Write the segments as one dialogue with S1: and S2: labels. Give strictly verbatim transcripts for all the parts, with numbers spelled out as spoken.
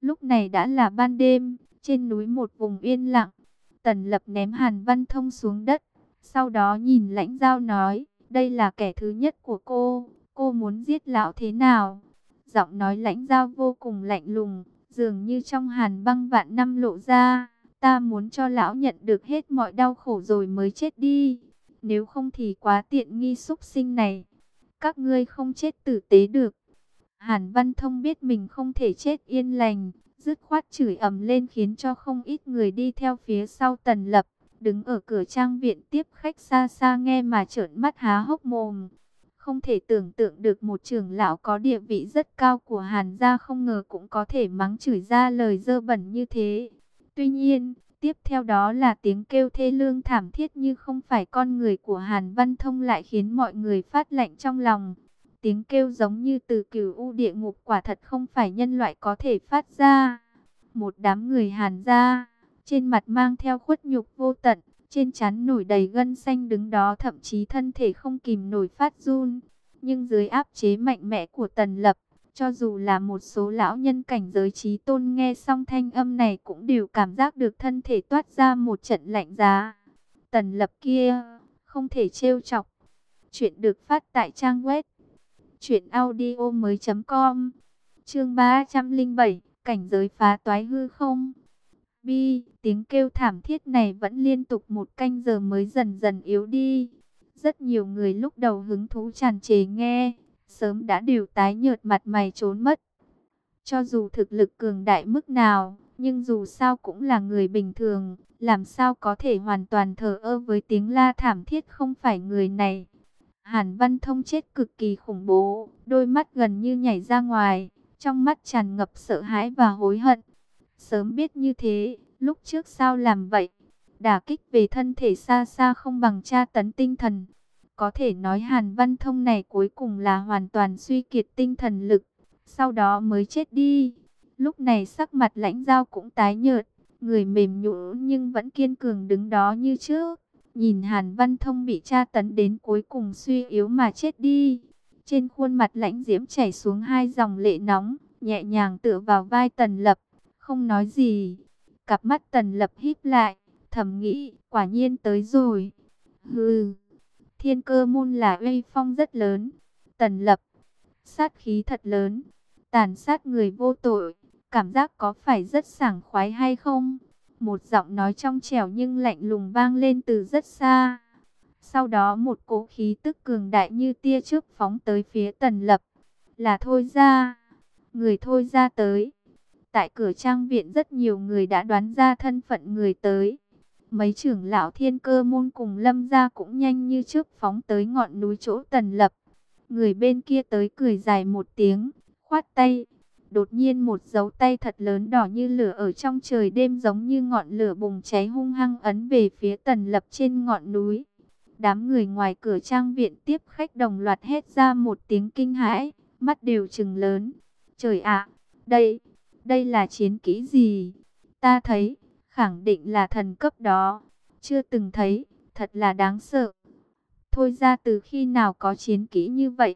S1: Lúc này đã là ban đêm, trên núi một vùng yên lặng. Tần Lập ném Hàn Văn Thông xuống đất, sau đó nhìn Lãnh Giao nói, đây là kẻ thứ nhất của cô, cô muốn giết lão thế nào? Giọng nói Lãnh Giao vô cùng lạnh lùng, dường như trong hàn băng vạn năm lộ ra, ta muốn cho lão nhận được hết mọi đau khổ rồi mới chết đi, nếu không thì quá tiện nghi súc sinh này, các ngươi không chết tử tế được. Hàn Văn Thông biết mình không thể chết yên lành, dứt khoát chửi ầm lên khiến cho không ít người đi theo phía sau Tần Lập, đứng ở cửa trang viện tiếp khách xa xa nghe mà trợn mắt há hốc mồm. Không thể tưởng tượng được một trưởng lão có địa vị rất cao của Hàn gia không ngờ cũng có thể mắng chửi ra lời dơ bẩn như thế. Tuy nhiên, tiếp theo đó là tiếng kêu thê lương thảm thiết như không phải con người của Hàn Văn Thông lại khiến mọi người phát lạnh trong lòng. Tiếng kêu giống như từ cửu u địa ngục, quả thật không phải nhân loại có thể phát ra. Một đám người Hàn gia, trên mặt mang theo khuất nhục vô tận, trên trán nổi đầy gân xanh đứng đó, thậm chí thân thể không kìm nổi phát run. Nhưng dưới áp chế mạnh mẽ của Tần Lập, cho dù là một số lão nhân cảnh giới trí tôn nghe xong thanh âm này cũng đều cảm giác được thân thể toát ra một trận lạnh giá. Tần Lập kia, không thể trêu chọc. Chuyện được phát tại trang web truyện audio mới chấm com. Chương ba trăm lẻ bảy, cảnh giới phá toái hư không. Bi, tiếng kêu thảm thiết này vẫn liên tục một canh giờ mới dần dần yếu đi. Rất nhiều người lúc đầu hứng thú tràn trề nghe, sớm đã đều tái nhợt mặt mày trốn mất. Cho dù thực lực cường đại mức nào, nhưng dù sao cũng là người bình thường, làm sao có thể hoàn toàn thờ ơ với tiếng la thảm thiết không phải người này. Hàn Văn Thông chết cực kỳ khủng bố, đôi mắt gần như nhảy ra ngoài, trong mắt tràn ngập sợ hãi và hối hận. Sớm biết như thế, lúc trước sao làm vậy? Đả kích về thân thể xa xa không bằng tra tấn tinh thần. Có thể nói Hàn Văn Thông này cuối cùng là hoàn toàn suy kiệt tinh thần lực, sau đó mới chết đi. Lúc này sắc mặt Lãnh Giao cũng tái nhợt, người mềm nhũn nhưng vẫn kiên cường đứng đó như trước. Nhìn Hàn Văn Thông bị tra tấn đến cuối cùng suy yếu mà chết đi. Trên khuôn mặt Lãnh Diễm chảy xuống hai dòng lệ nóng, nhẹ nhàng tựa vào vai Tần Lập, không nói gì. Cặp mắt Tần Lập híp lại, thầm nghĩ, quả nhiên tới rồi. Hừ, Thiên Cơ môn là uy phong rất lớn. Tần Lập, sát khí thật lớn, tàn sát người vô tội, cảm giác có phải rất sảng khoái hay không? Một giọng nói trong trẻo nhưng lạnh lùng vang lên từ rất xa. Sau đó một cỗ khí tức cường đại như tia chớp phóng tới phía Tần Lập. Là Thôi Gia. Người Thôi Gia tới. Tại cửa trang viện rất nhiều người đã đoán ra thân phận người tới. Mấy trưởng lão Thiên Cơ môn cùng Lâm gia cũng nhanh như chớp phóng tới ngọn núi chỗ Tần Lập. Người bên kia tới cười dài một tiếng, khoát tay. Đột nhiên một dấu tay thật lớn đỏ như lửa ở trong trời đêm giống như ngọn lửa bùng cháy hung hăng ấn về phía Tần Lập trên ngọn núi. Đám người ngoài cửa trang viện tiếp khách đồng loạt hét ra một tiếng kinh hãi, mắt đều trừng lớn. Trời ạ, đây, đây là chiến kỹ gì? Ta thấy, khẳng định là thần cấp đó. Chưa từng thấy, thật là đáng sợ. Thôi ra từ khi nào có chiến kỹ như vậy?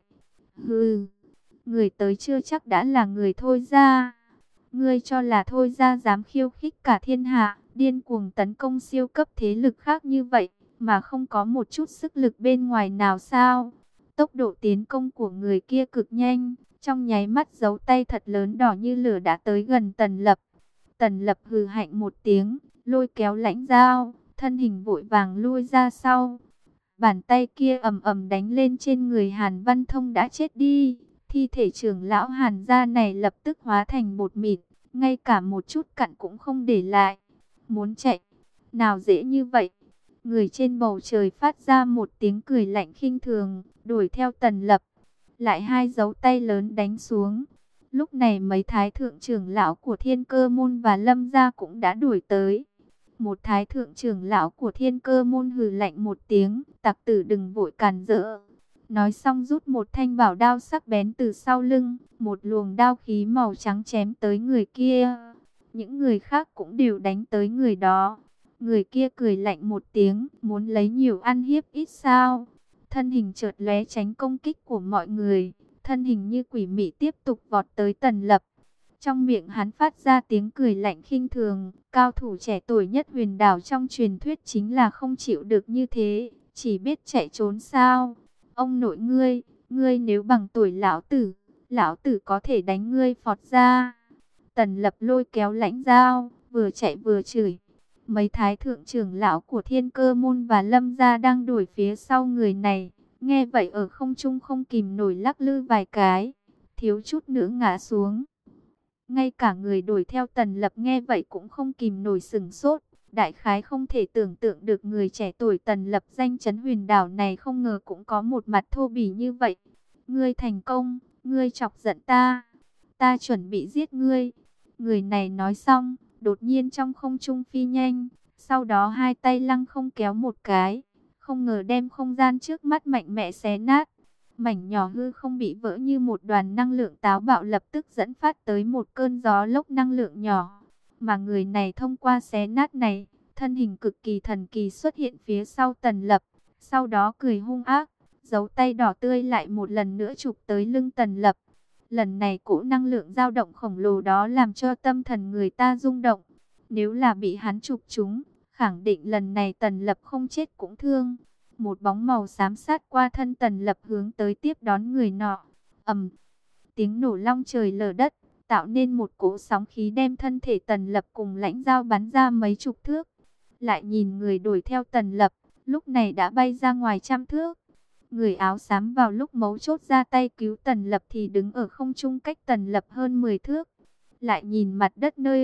S1: Hừ, người tới chưa chắc đã là người Thôi ra. Ngươi cho là Thôi ra dám khiêu khích cả thiên hạ, điên cuồng tấn công siêu cấp thế lực khác như vậy, mà không có một chút sức lực bên ngoài nào sao? Tốc độ tiến công của người kia cực nhanh, trong nháy mắt dấu tay thật lớn đỏ như lửa đã tới gần Tần Lập. Tần Lập hừ hạnh một tiếng, lôi kéo Lãnh Giao, thân hình vội vàng lui ra sau. Bàn tay kia ầm ầm đánh lên trên người Hàn Văn Thông đã chết đi. Thi thể trưởng lão Hàn gia này lập tức hóa thành bột mịn, ngay cả một chút cặn cũng không để lại. Muốn chạy, nào dễ như vậy. Người trên bầu trời phát ra một tiếng cười lạnh khinh thường, đuổi theo Tần Lập. Lại hai dấu tay lớn đánh xuống. Lúc này mấy thái thượng trưởng lão của Thiên Cơ môn và Lâm gia cũng đã đuổi tới. Một thái thượng trưởng lão của Thiên Cơ môn hừ lạnh một tiếng, tặc tử đừng vội cản rỡ. Nói xong rút một thanh bảo đao sắc bén từ sau lưng, một luồng đao khí màu trắng chém tới người kia. Những người khác cũng đều đánh tới người đó. Người kia cười lạnh một tiếng, muốn lấy nhiều ăn hiếp ít sao. Thân hình chợt lóe tránh công kích của mọi người, thân hình như quỷ mị tiếp tục vọt tới Tần Lập. Trong miệng hắn phát ra tiếng cười lạnh khinh thường, cao thủ trẻ tuổi nhất huyền đảo trong truyền thuyết chính là không chịu được như thế, chỉ biết chạy trốn sao? Ông nội ngươi, ngươi nếu bằng tuổi lão tử, lão tử có thể đánh ngươi phọt ra. Tần Lập lôi kéo Lãnh Dao, vừa chạy vừa chửi. Mấy thái thượng trưởng lão của Thiên Cơ môn và Lâm gia đang đuổi phía sau người này, nghe vậy ở không trung không kìm nổi lắc lư vài cái, thiếu chút nữa ngã xuống. Ngay cả người đuổi theo Tần Lập nghe vậy cũng không kìm nổi sửng sốt. Đại khái không thể tưởng tượng được người trẻ tuổi Tần Lập danh chấn huyền đảo này không ngờ cũng có một mặt thô bỉ như vậy. Ngươi thành công, ngươi chọc giận ta, ta chuẩn bị giết ngươi. Người này nói xong, đột nhiên trong không trung phi nhanh, sau đó hai tay lăng không kéo một cái, không ngờ đem không gian trước mắt mạnh mẽ xé nát. Mảnh nhỏ hư không bị vỡ như một đoàn năng lượng táo bạo lập tức dẫn phát tới một cơn gió lốc năng lượng nhỏ. Mà người này thông qua xé nát này, thân hình cực kỳ thần kỳ xuất hiện phía sau Tần Lập. Sau đó cười hung ác, dấu tay đỏ tươi lại một lần nữa chụp tới lưng Tần Lập. Lần này cỗ năng lượng dao động khổng lồ đó làm cho tâm thần người ta rung động. Nếu là bị hắn chụp trúng, khẳng định lần này Tần Lập không chết cũng thương. Một bóng màu xám sát qua thân Tần Lập hướng tới tiếp đón người nọ. Ầm, tiếng nổ long trời lở đất, tạo nên một cỗ sóng khí đem thân thể Tần Lập cùng Lãnh Dao bắn ra mấy chục thước. Lại nhìn người đuổi theo Tần Lập, lúc này đã bay ra ngoài trăm thước. Người áo xám vào lúc mấu chốt ra tay cứu Tần Lập thì đứng ở không trung cách Tần Lập hơn mười thước. Lại nhìn mặt đất nơi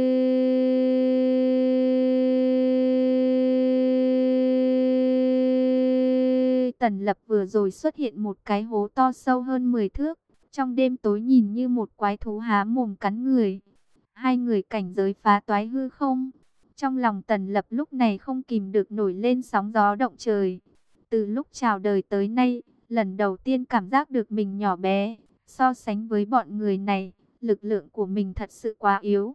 S1: Tần Lập vừa rồi xuất hiện một cái hố to sâu hơn mười thước. Trong đêm tối nhìn như một quái thú há mồm cắn người. Hai người cảnh giới phá toái hư không. Trong lòng Tần Lập lúc này không kìm được nổi lên sóng gió động trời. Từ lúc chào đời tới nay, lần đầu tiên cảm giác được mình nhỏ bé. So sánh với bọn người này, lực lượng của mình thật sự quá yếu.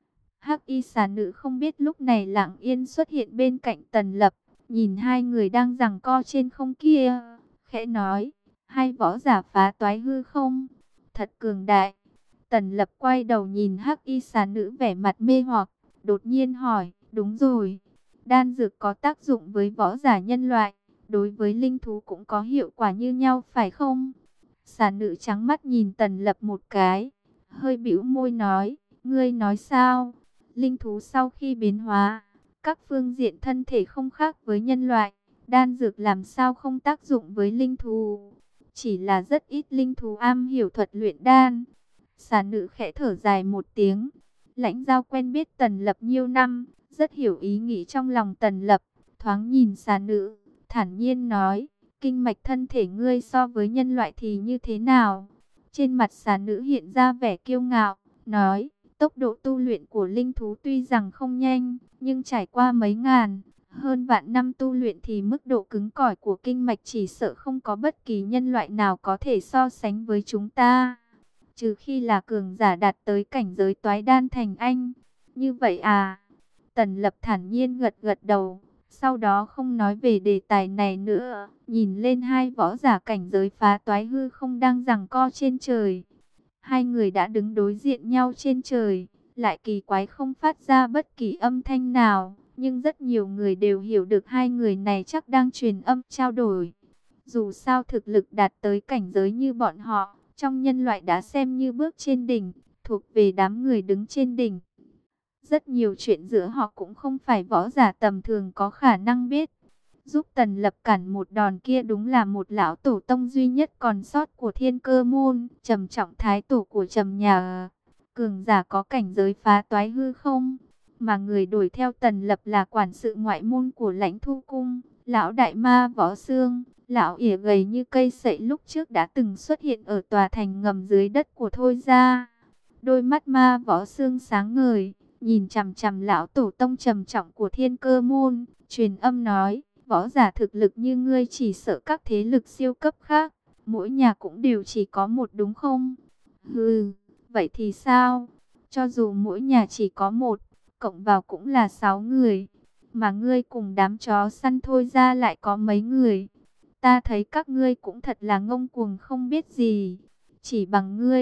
S1: Hắc y xà nữ không biết lúc này lặng yên xuất hiện bên cạnh Tần Lập. Nhìn hai người đang giằng co trên không kia, khẽ nói, hai võ giả phá toái hư không, thật cường đại. Tần Lập quay đầu nhìn Hắc y xà nữ vẻ mặt mê hoặc, đột nhiên hỏi, đúng rồi, đan dược có tác dụng với võ giả nhân loại, đối với linh thú cũng có hiệu quả như nhau phải không? Xà nữ trắng mắt nhìn Tần Lập một cái, hơi bĩu môi nói, ngươi nói sao? Linh thú sau khi biến hóa, các phương diện thân thể không khác với nhân loại, đan dược làm sao không tác dụng với linh thú? Chỉ là rất ít linh thú am hiểu thuật luyện đan. Xà nữ khẽ thở dài một tiếng. Lãnh Dao quen biết Tần Lập nhiều năm, rất hiểu ý nghĩ trong lòng Tần Lập, thoáng nhìn xà nữ, thản nhiên nói, kinh mạch thân thể ngươi so với nhân loại thì như thế nào? Trên mặt xà nữ hiện ra vẻ kiêu ngạo, nói, tốc độ tu luyện của linh thú tuy rằng không nhanh, nhưng trải qua mấy ngàn, hơn vạn năm tu luyện thì mức độ cứng cỏi của kinh mạch chỉ sợ không có bất kỳ nhân loại nào có thể so sánh với chúng ta. Trừ khi là cường giả đạt tới cảnh giới toái đan thành anh. Như vậy à? Tần Lập thản nhiên gật gật đầu. Sau đó không nói về đề tài này nữa. Nhìn lên hai võ giả cảnh giới phá toái hư không đang giằng co trên trời. Hai người đã đứng đối diện nhau trên trời. Lại kỳ quái không phát ra bất kỳ âm thanh nào. Nhưng rất nhiều người đều hiểu được hai người này chắc đang truyền âm trao đổi. Dù sao thực lực đạt tới cảnh giới như bọn họ, trong nhân loại đã xem như bước trên đỉnh, thuộc về đám người đứng trên đỉnh. Rất nhiều chuyện giữa họ cũng không phải võ giả tầm thường có khả năng biết. Giúp Tần Lập cản một đòn kia đúng là một lão tổ tông duy nhất còn sót của Thiên Cơ môn, Trầm Trọng thái tổ của Trầm nhà. Cường giả có cảnh giới phá toái hư không, mà người đuổi theo Tần Lập là quản sự ngoại môn của Lãnh Thu cung, lão đại ma Võ Xương. Lão ỉa gầy như cây sậy lúc trước đã từng xuất hiện ở tòa thành ngầm dưới đất của Thôi gia. Đôi mắt ma Võ Xương sáng ngời, nhìn chằm chằm lão tổ tông trầm trọng của Thiên Cơ môn, truyền âm nói, võ giả thực lực như ngươi chỉ sợ các thế lực siêu cấp khác, mỗi nhà cũng đều chỉ có một đúng không? Hừ, vậy thì sao? Cho dù mỗi nhà chỉ có một, cộng vào cũng là sáu người, mà ngươi cùng đám chó săn Thôi gia lại có mấy người? Ta thấy các ngươi cũng thật là ngông cuồng không biết gì. Chỉ bằng ngươi,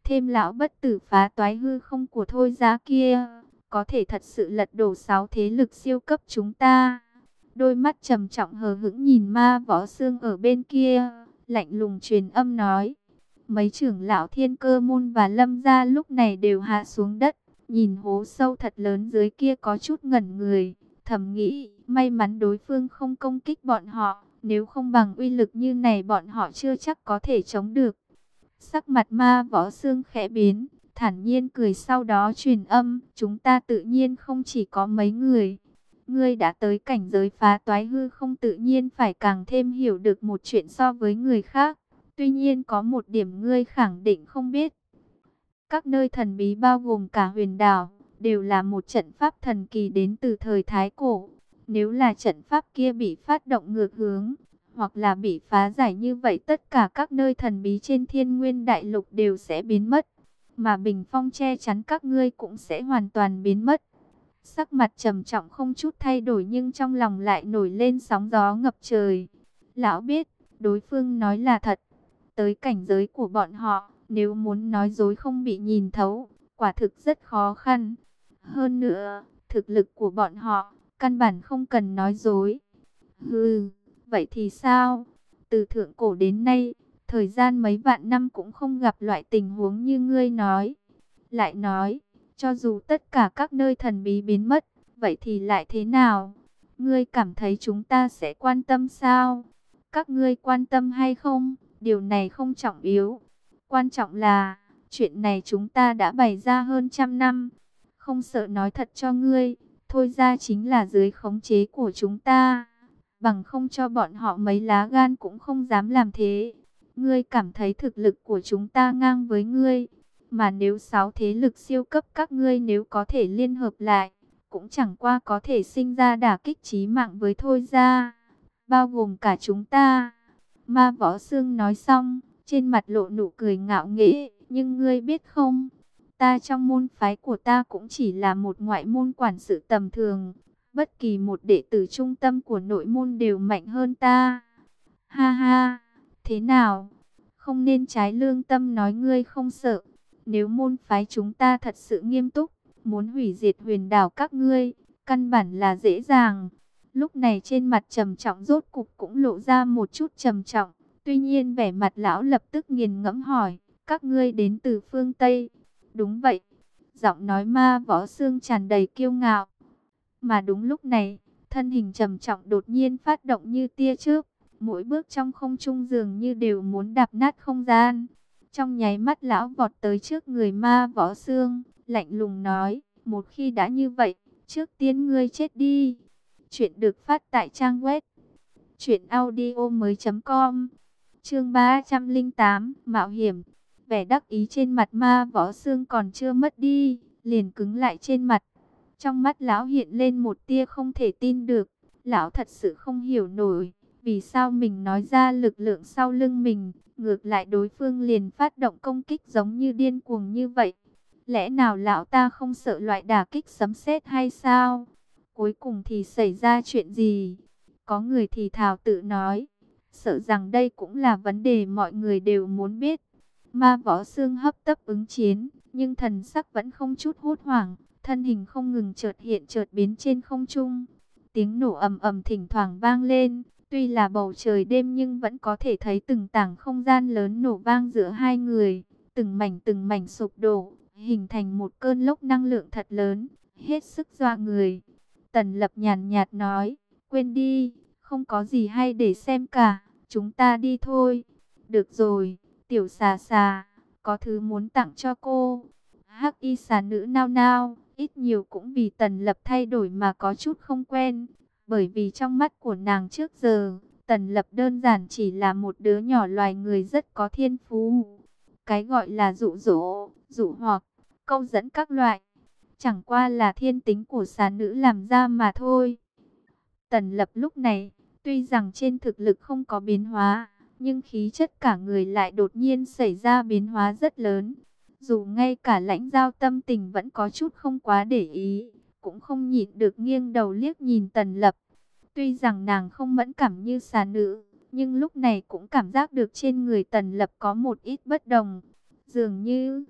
S1: thêm lão bất tử phá toái hư không của Thôi Gia kia, có thể thật sự lật đổ sáu thế lực siêu cấp chúng ta. Đôi mắt trầm trọng hờ hững nhìn Ma Võ Xương ở bên kia, lạnh lùng truyền âm nói. Mấy trưởng lão Thiên Cơ môn và Lâm gia lúc này đều hạ xuống đất, nhìn hố sâu thật lớn dưới kia có chút ngẩn người, thầm nghĩ, may mắn đối phương không công kích bọn họ, nếu không bằng uy lực như này bọn họ chưa chắc có thể chống được. Sắc mặt Ma Võ Xương khẽ biến, thản nhiên cười, sau đó truyền âm, chúng ta tự nhiên không chỉ có mấy người. Ngươi đã tới cảnh giới phá toái hư không, tự nhiên phải càng thêm hiểu được một chuyện so với người khác. Tuy nhiên có một điểm ngươi khẳng định không biết. Các nơi thần bí bao gồm cả huyền đảo, đều là một trận pháp thần kỳ đến từ thời Thái Cổ. Nếu là trận pháp kia bị phát động ngược hướng, hoặc là bị phá giải như vậy, tất cả các nơi thần bí trên Thiên Nguyên Đại Lục đều sẽ biến mất. Mà bình phong che chắn các ngươi cũng sẽ hoàn toàn biến mất. Sắc mặt trầm trọng không chút thay đổi, nhưng trong lòng lại nổi lên sóng gió ngập trời. Lão biết, đối phương nói là thật. Tới cảnh giới của bọn họ, nếu muốn nói dối không bị nhìn thấu, quả thực rất khó khăn. Hơn nữa, thực lực của bọn họ, căn bản không cần nói dối. Hừ, vậy thì sao? Từ thượng cổ đến nay, thời gian mấy vạn năm cũng không gặp loại tình huống như ngươi nói. Lại nói, cho dù tất cả các nơi thần bí biến mất, vậy thì lại thế nào? Ngươi cảm thấy chúng ta sẽ quan tâm sao? Các ngươi quan tâm hay không? Điều này không trọng yếu. Quan trọng là, chuyện này chúng ta đã bày ra hơn trăm năm. Không sợ nói thật cho ngươi, Thôi Gia chính là dưới khống chế của chúng ta. Bằng không cho bọn họ mấy lá gan cũng không dám làm thế. Ngươi cảm thấy thực lực của chúng ta ngang với ngươi. Mà nếu sáu thế lực siêu cấp các ngươi nếu có thể liên hợp lại, cũng chẳng qua có thể sinh ra đả kích chí mạng với Thôi Gia, bao gồm cả chúng ta. Ma Võ Xương nói xong, trên mặt lộ nụ cười ngạo nghễ, nhưng ngươi biết không, ta trong môn phái của ta cũng chỉ là một ngoại môn quản sự tầm thường, bất kỳ một đệ tử trung tâm của nội môn đều mạnh hơn ta. Ha ha, thế nào? Không nên trái lương tâm nói ngươi không sợ. Nếu môn phái chúng ta thật sự nghiêm túc, muốn hủy diệt huyền đảo các ngươi, căn bản là dễ dàng. Lúc này trên mặt trầm trọng rốt cục cũng lộ ra một chút trầm trọng. Tuy nhiên vẻ mặt lão lập tức nghiền ngẫm hỏi, các ngươi đến từ phương Tây. Đúng vậy. Giọng nói Ma Võ Xương tràn đầy kiêu ngạo. Mà đúng lúc này, thân hình trầm trọng đột nhiên phát động như tia chớp. Mỗi bước trong không trung dường như đều muốn đạp nát không gian. Trong nháy mắt lão vọt tới trước người Ma Võ Xương, lạnh lùng nói, một khi đã như vậy, trước tiên ngươi chết đi. Chuyện được phát tại trang web truyệnaudiomoi chấm com. Chương ba trăm lẻ tám, mạo hiểm. Vẻ đắc ý trên mặt Ma Võ Xương còn chưa mất đi, liền cứng lại trên mặt. Trong mắt lão hiện lên một tia không thể tin được. Lão thật sự không hiểu nổi, vì sao mình nói ra lực lượng sau lưng mình, ngược lại đối phương liền phát động công kích giống như điên cuồng như vậy. Lẽ nào lão ta không sợ loại đả kích sấm sét hay sao? Cuối cùng thì xảy ra chuyện gì? Có người thì thào tự nói, sợ rằng đây cũng là vấn đề mọi người đều muốn biết. Ma Võ Xương hấp tấp ứng chiến, nhưng thần sắc vẫn không chút hốt hoảng, thân hình không ngừng chợt hiện chợt biến trên không trung. Tiếng nổ ầm ầm thỉnh thoảng vang lên, tuy là bầu trời đêm nhưng vẫn có thể thấy từng tảng không gian lớn nổ vang giữa hai người, từng mảnh từng mảnh sụp đổ, hình thành một cơn lốc năng lượng thật lớn, hết sức dọa người. Tần Lập nhàn nhạt nói, quên đi, không có gì hay để xem cả, chúng ta đi thôi. Được rồi, tiểu xà xà, có thứ muốn tặng cho cô. Hắc y xà nữ nao nao, ít nhiều cũng vì Tần Lập thay đổi mà có chút không quen. Bởi vì trong mắt của nàng trước giờ, Tần Lập đơn giản chỉ là một đứa nhỏ loài người rất có thiên phú. Cái gọi là dụ dỗ, dụ hoặc, câu dẫn các loại, chẳng qua là thiên tính của xà nữ làm ra mà thôi. Tần Lập lúc này, tuy rằng trên thực lực không có biến hóa, nhưng khí chất cả người lại đột nhiên xảy ra biến hóa rất lớn. Dù ngay cả Lãnh Giao tâm tình vẫn có chút không quá để ý, cũng không nhịn được nghiêng đầu liếc nhìn Tần Lập. Tuy rằng nàng không mẫn cảm như xà nữ, nhưng lúc này cũng cảm giác được trên người Tần Lập có một ít bất đồng. Dường như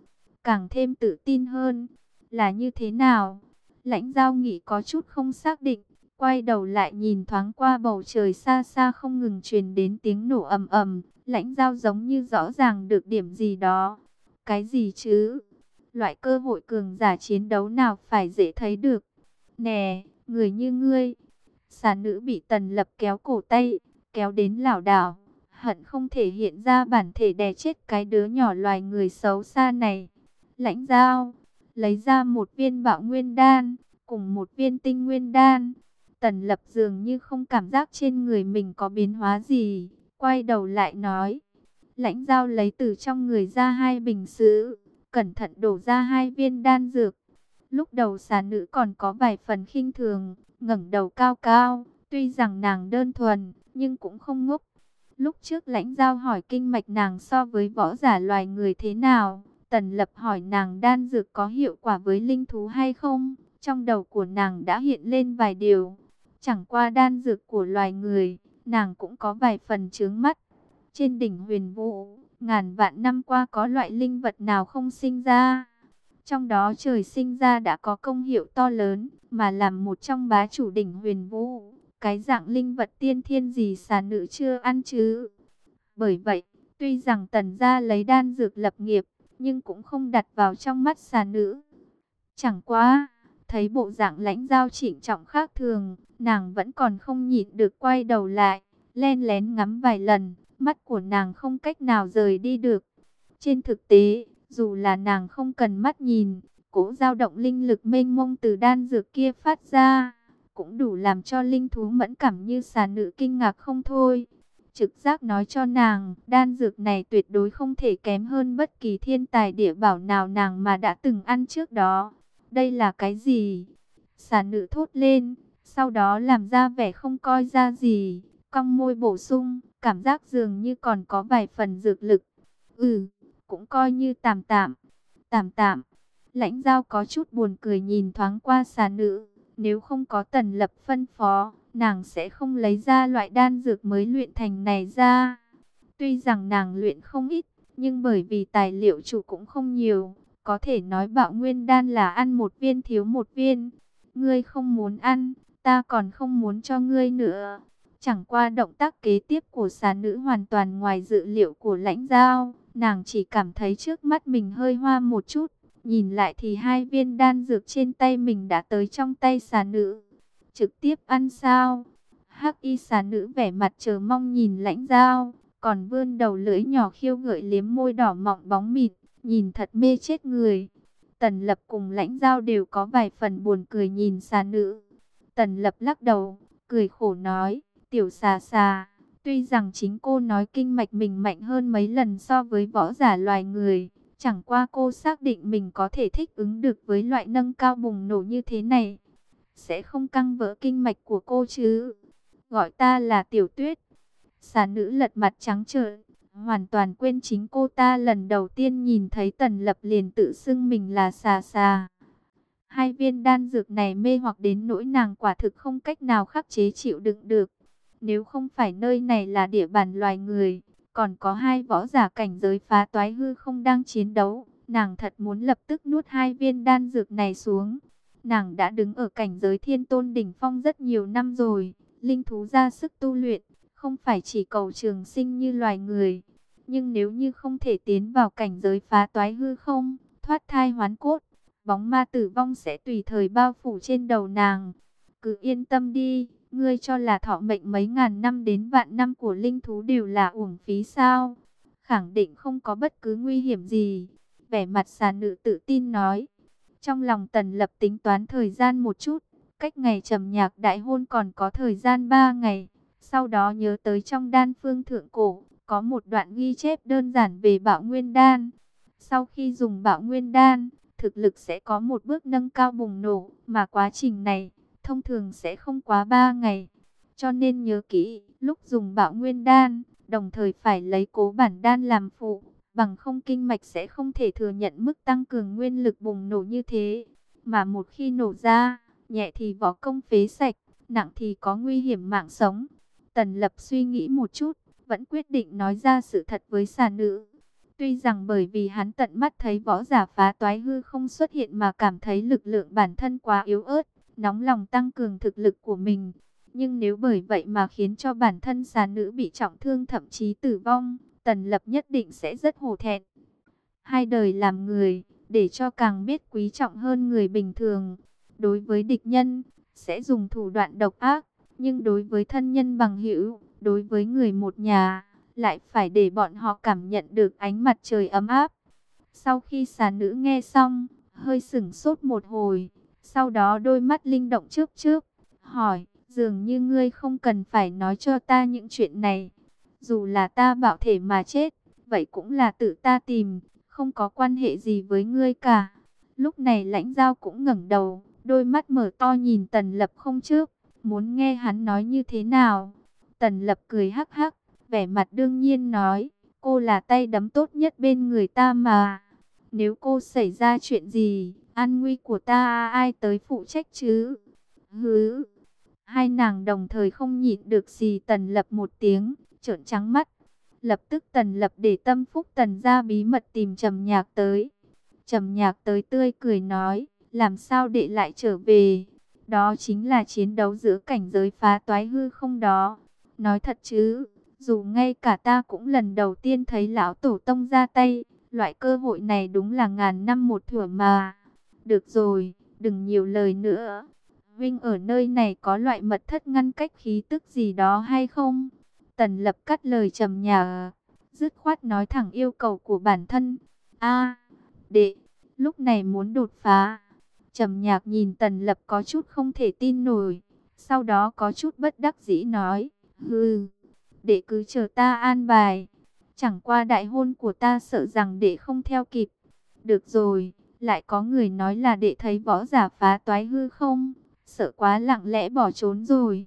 S1: càng thêm tự tin hơn. Là như thế nào? Lãnh Giao nghĩ có chút không xác định, quay đầu lại nhìn thoáng qua bầu trời xa xa không ngừng truyền đến tiếng nổ ầm ầm. Lãnh Giao giống như rõ ràng được điểm gì đó. Cái gì chứ? Loại cơ hội cường giả chiến đấu nào phải dễ thấy được? Nè, người như ngươi. Xà nữ bị Tần Lập kéo cổ tay, kéo đến lảo đảo, hận không thể hiện ra bản thể đè chết cái đứa nhỏ loài người xấu xa này. Lãnh Giao lấy ra một viên bạo nguyên đan, cùng một viên tinh nguyên đan. Tần Lập dường như không cảm giác trên người mình có biến hóa gì, quay đầu lại nói. Lãnh Giao lấy từ trong người ra hai bình sứ, cẩn thận đổ ra hai viên đan dược. Lúc đầu xà nữ còn có vài phần khinh thường, ngẩng đầu cao cao, tuy rằng nàng đơn thuần, nhưng cũng không ngốc. Lúc trước Lãnh Giao hỏi kinh mạch nàng so với võ giả loài người thế nào, Tần Lập hỏi nàng đan dược có hiệu quả với linh thú hay không, trong đầu của nàng đã hiện lên vài điều. Chẳng qua đan dược của loài người, nàng cũng có vài phần chướng mắt. Trên đỉnh huyền vũ, ngàn vạn năm qua có loại linh vật nào không sinh ra. Trong đó trời sinh ra đã có công hiệu to lớn, mà làm một trong bá chủ đỉnh huyền vũ. Cái dạng linh vật tiên thiên gì xà nữ chưa ăn chứ. Bởi vậy, tuy rằng Tần gia lấy đan dược lập nghiệp, nhưng cũng không đặt vào trong mắt xà nữ. Chẳng quá, thấy bộ dạng Lãnh Giao trịnh trọng khác thường, nàng vẫn còn không nhịn được quay đầu lại, len lén ngắm vài lần, mắt của nàng không cách nào rời đi được. Trên thực tế, dù là nàng không cần mắt nhìn, cỗ dao động linh lực mênh mông từ đan dược kia phát ra, cũng đủ làm cho linh thú mẫn cảm như xà nữ kinh ngạc không thôi. Trực giác nói cho nàng, đan dược này tuyệt đối không thể kém hơn bất kỳ thiên tài địa bảo nào nàng mà đã từng ăn trước đó. Đây là cái gì? Xà nữ thốt lên, sau đó làm ra vẻ không coi ra gì, cong môi bổ sung, cảm giác dường như còn có vài phần dược lực. Ừ, cũng coi như tạm tạm. Tạm tạm. Lãnh Giao có chút buồn cười nhìn thoáng qua xà nữ. Nếu không có Tần Lập phân phó, nàng sẽ không lấy ra loại đan dược mới luyện thành này ra. Tuy rằng nàng luyện không ít, nhưng bởi vì tài liệu chủ cũng không nhiều, có thể nói bạo nguyên đan là ăn một viên thiếu một viên. Ngươi không muốn ăn, ta còn không muốn cho ngươi nữa. Chẳng qua động tác kế tiếp của xà nữ hoàn toàn ngoài dự liệu của Lãnh Giao. Nàng chỉ cảm thấy trước mắt mình hơi hoa một chút. Nhìn lại thì hai viên đan dược trên tay mình đã tới trong tay xà nữ. Trực tiếp ăn sao? Hắc y xà nữ vẻ mặt chờ mong nhìn Lãnh Giao, còn vươn đầu lưỡi nhỏ khiêu gợi liếm môi đỏ mọng bóng mịt, nhìn thật mê chết người. Tần Lập cùng Lãnh Giao đều có vài phần buồn cười nhìn xà nữ. Tần Lập lắc đầu, cười khổ nói, tiểu xà xà, tuy rằng chính cô nói kinh mạch mình mạnh hơn mấy lần so với võ giả loài người, chẳng qua cô xác định mình có thể thích ứng được với loại nâng cao bùng nổ như thế này. Sẽ không căng vỡ kinh mạch của cô chứ. Gọi ta là Tiểu Tuyết. Xà nữ lật mặt trắng trợn, hoàn toàn quên chính cô ta lần đầu tiên nhìn thấy Tần Lập liền tự xưng mình là xà xà. Hai viên đan dược này mê hoặc đến nỗi nàng quả thực không cách nào khắc chế chịu đựng được. Nếu không phải nơi này là địa bàn loài người, còn có hai võ giả cảnh giới phá toái hư không đang chiến đấu, nàng thật muốn lập tức nuốt hai viên đan dược này xuống. Nàng đã đứng ở cảnh giới thiên tôn đỉnh phong rất nhiều năm rồi, linh thú ra sức tu luyện, không phải chỉ cầu trường sinh như loài người. Nhưng nếu như không thể tiến vào cảnh giới phá toái hư không, thoát thai hoán cốt, bóng ma tử vong sẽ tùy thời bao phủ trên đầu nàng. Cứ yên tâm đi, ngươi cho là thọ mệnh mấy ngàn năm đến vạn năm của linh thú đều là uổng phí sao? Khẳng định không có bất cứ nguy hiểm gì. Vẻ mặt xà nữ tự tin nói. Trong lòng Tần Lập tính toán thời gian một chút, cách ngày trầm nhạc đại hôn còn có thời gian ba ngày. Sau đó nhớ tới trong đan phương thượng cổ, có một đoạn ghi chép đơn giản về bạo nguyên đan. Sau khi dùng bạo nguyên đan, thực lực sẽ có một bước nâng cao bùng nổ, mà quá trình này thông thường sẽ không quá ba ngày. Cho nên nhớ kỹ, lúc dùng bạo nguyên đan, đồng thời phải lấy cố bản đan làm phụ, bằng không kinh mạch sẽ không thể thừa nhận mức tăng cường nguyên lực bùng nổ như thế. Mà một khi nổ ra, nhẹ thì võ công phế sạch, nặng thì có nguy hiểm mạng sống. Tần Lập suy nghĩ một chút, vẫn quyết định nói ra sự thật với xà nữ. Tuy rằng bởi vì hắn tận mắt thấy võ giả phá toái hư không xuất hiện mà cảm thấy lực lượng bản thân quá yếu ớt, nóng lòng tăng cường thực lực của mình. Nhưng nếu bởi vậy mà khiến cho bản thân xà nữ bị trọng thương thậm chí tử vong, Tần Lập nhất định sẽ rất hổ thẹn. Hai đời làm người, để cho càng biết quý trọng hơn người bình thường. Đối với địch nhân, sẽ dùng thủ đoạn độc ác, nhưng đối với thân nhân bằng hữu, đối với người một nhà, lại phải để bọn họ cảm nhận được ánh mặt trời ấm áp. Sau khi xà nữ nghe xong, hơi sửng sốt một hồi, sau đó đôi mắt linh động chớp chớp, hỏi, dường như ngươi không cần phải nói cho ta những chuyện này. Dù là ta bảo thể mà chết, vậy cũng là tự ta tìm, không có quan hệ gì với ngươi cả. Lúc này Lãnh Giao cũng ngẩng đầu, đôi mắt mở to nhìn Tần Lập không chớp, muốn nghe hắn nói như thế nào. Tần Lập cười hắc hắc, vẻ mặt đương nhiên nói, cô là tay đấm tốt nhất bên người ta mà. Nếu cô xảy ra chuyện gì, an nguy của ta ai tới phụ trách chứ? Hứ! Hai nàng đồng thời không nhịn được gì Tần Lập một tiếng, trợn trắng mắt. Lập tức Tần Lập để tâm phúc Tần ra bí mật tìm Trầm Nhạc tới. Trầm Nhạc tới tươi cười nói, làm sao đệ lại trở về? Đó chính là chiến đấu giữa cảnh giới phá toái hư không đó. Nói thật chứ, dù ngay cả ta cũng lần đầu tiên thấy lão tổ tông ra tay, loại cơ hội này đúng là ngàn năm một thủa mà. Được rồi, đừng nhiều lời nữa. Vinh ở nơi này có loại mật thất ngăn cách khí tức gì đó hay không? Tần Lập cắt lời Trầm Nhạc, dứt khoát nói thẳng yêu cầu của bản thân. A, đệ, lúc này muốn đột phá. Trầm Nhạc nhìn Tần Lập có chút không thể tin nổi, sau đó có chút bất đắc dĩ nói, hừ, đệ cứ chờ ta an bài. Chẳng qua đại hôn của ta sợ rằng đệ không theo kịp. Được rồi, lại có người nói là đệ thấy võ giả phá toái hư không, sợ quá lặng lẽ bỏ trốn rồi.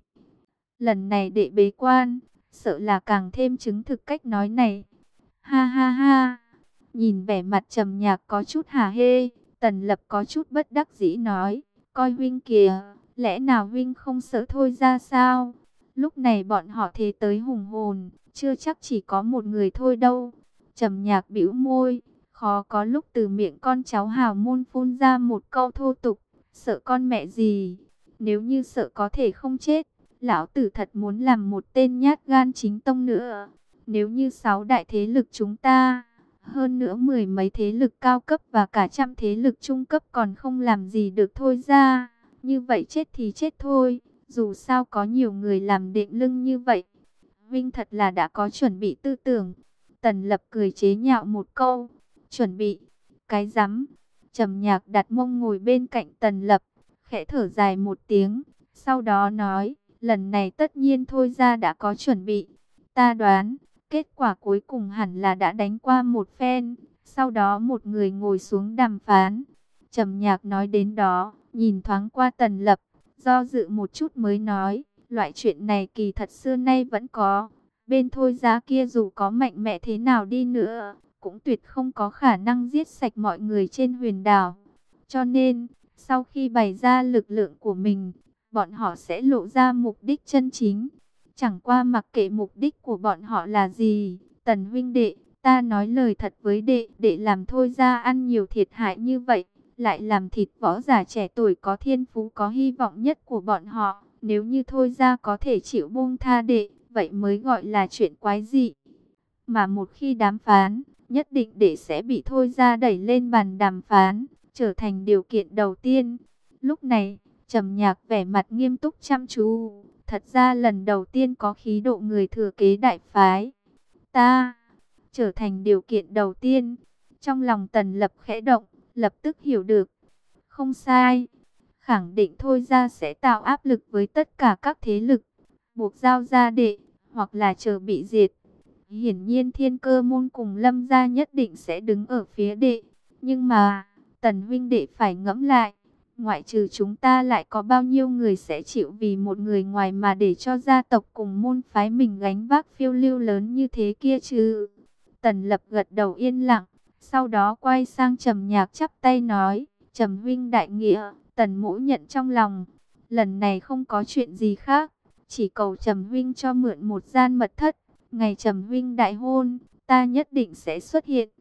S1: Lần này đệ bế quan, sợ là càng thêm chứng thực cách nói này. Ha ha ha, nhìn vẻ mặt Trầm Nhạc có chút hả hê, Tần Lập có chút bất đắc dĩ nói, coi huynh kìa, lẽ nào huynh không sợ thôi ra sao? Lúc này bọn họ thế tới hùng hồn, chưa chắc chỉ có một người thôi đâu. Trầm Nhạc bĩu môi, khó có lúc từ miệng con cháu hào môn phun ra một câu thô tục, sợ con mẹ gì? Nếu như sợ có thể không chết, lão tử thật muốn làm một tên nhát gan chính tông nữa. Nếu như sáu đại thế lực chúng ta, hơn nữa mười mấy thế lực cao cấp và cả trăm thế lực trung cấp còn không làm gì được thôi ra, như vậy chết thì chết thôi, dù sao có nhiều người làm đệm lưng như vậy. Vinh thật là đã có chuẩn bị tư tưởng. Tần Lập cười chế nhạo một câu, chuẩn bị, cái rắm. Trầm Nhạc đặt mông ngồi bên cạnh Tần Lập, khẽ thở dài một tiếng, sau đó nói, lần này tất nhiên thôi ra đã có chuẩn bị. Ta đoán, kết quả cuối cùng hẳn là đã đánh qua một phen, sau đó một người ngồi xuống đàm phán. Trầm Nhạc nói đến đó, nhìn thoáng qua Tần Lập, do dự một chút mới nói, loại chuyện này kỳ thật xưa nay vẫn có. Bên thôi giá kia dù có mạnh mẽ thế nào đi nữa, cũng tuyệt không có khả năng giết sạch mọi người trên huyền đảo. Cho nên, sau khi bày ra lực lượng của mình, bọn họ sẽ lộ ra mục đích chân chính. Chẳng qua mặc kệ mục đích của bọn họ là gì, Tần huynh đệ, ta nói lời thật với đệ, đệ làm thôi ra ăn nhiều thiệt hại như vậy, lại làm thịt võ giả trẻ tuổi có thiên phú có hy vọng nhất của bọn họ. Nếu như thôi ra có thể chịu buông tha đệ, vậy mới gọi là chuyện quái dị. Mà một khi đàm phán, nhất định đệ sẽ bị thôi ra đẩy lên bàn đàm phán, trở thành điều kiện đầu tiên. Lúc này, Trầm Nhạc vẻ mặt nghiêm túc chăm chú, thật ra lần đầu tiên có khí độ người thừa kế đại phái. Ta, trở thành điều kiện đầu tiên. Trong lòng Tần Lập khẽ động, lập tức hiểu được. Không sai, khẳng định thôi ra sẽ tạo áp lực với tất cả các thế lực, buộc giao ra đệ, hoặc là chờ bị diệt. Hiển nhiên Thiên Cơ môn cùng Lâm gia nhất định sẽ đứng ở phía đệ. Nhưng mà, Tần huynh đệ phải ngẫm lại, ngoại trừ chúng ta lại có bao nhiêu người sẽ chịu vì một người ngoài mà để cho gia tộc cùng môn phái mình gánh vác phiêu lưu lớn như thế kia chứ? Tần Lập gật đầu yên lặng, sau đó quay sang Trầm Nhạc chắp tay nói, Trầm huynh đại nghĩa, Tần mỗ nhận trong lòng. Lần này không có chuyện gì khác, chỉ cầu Trầm huynh cho mượn một gian mật thất. Ngày Trầm huynh đại hôn, ta nhất định sẽ xuất hiện.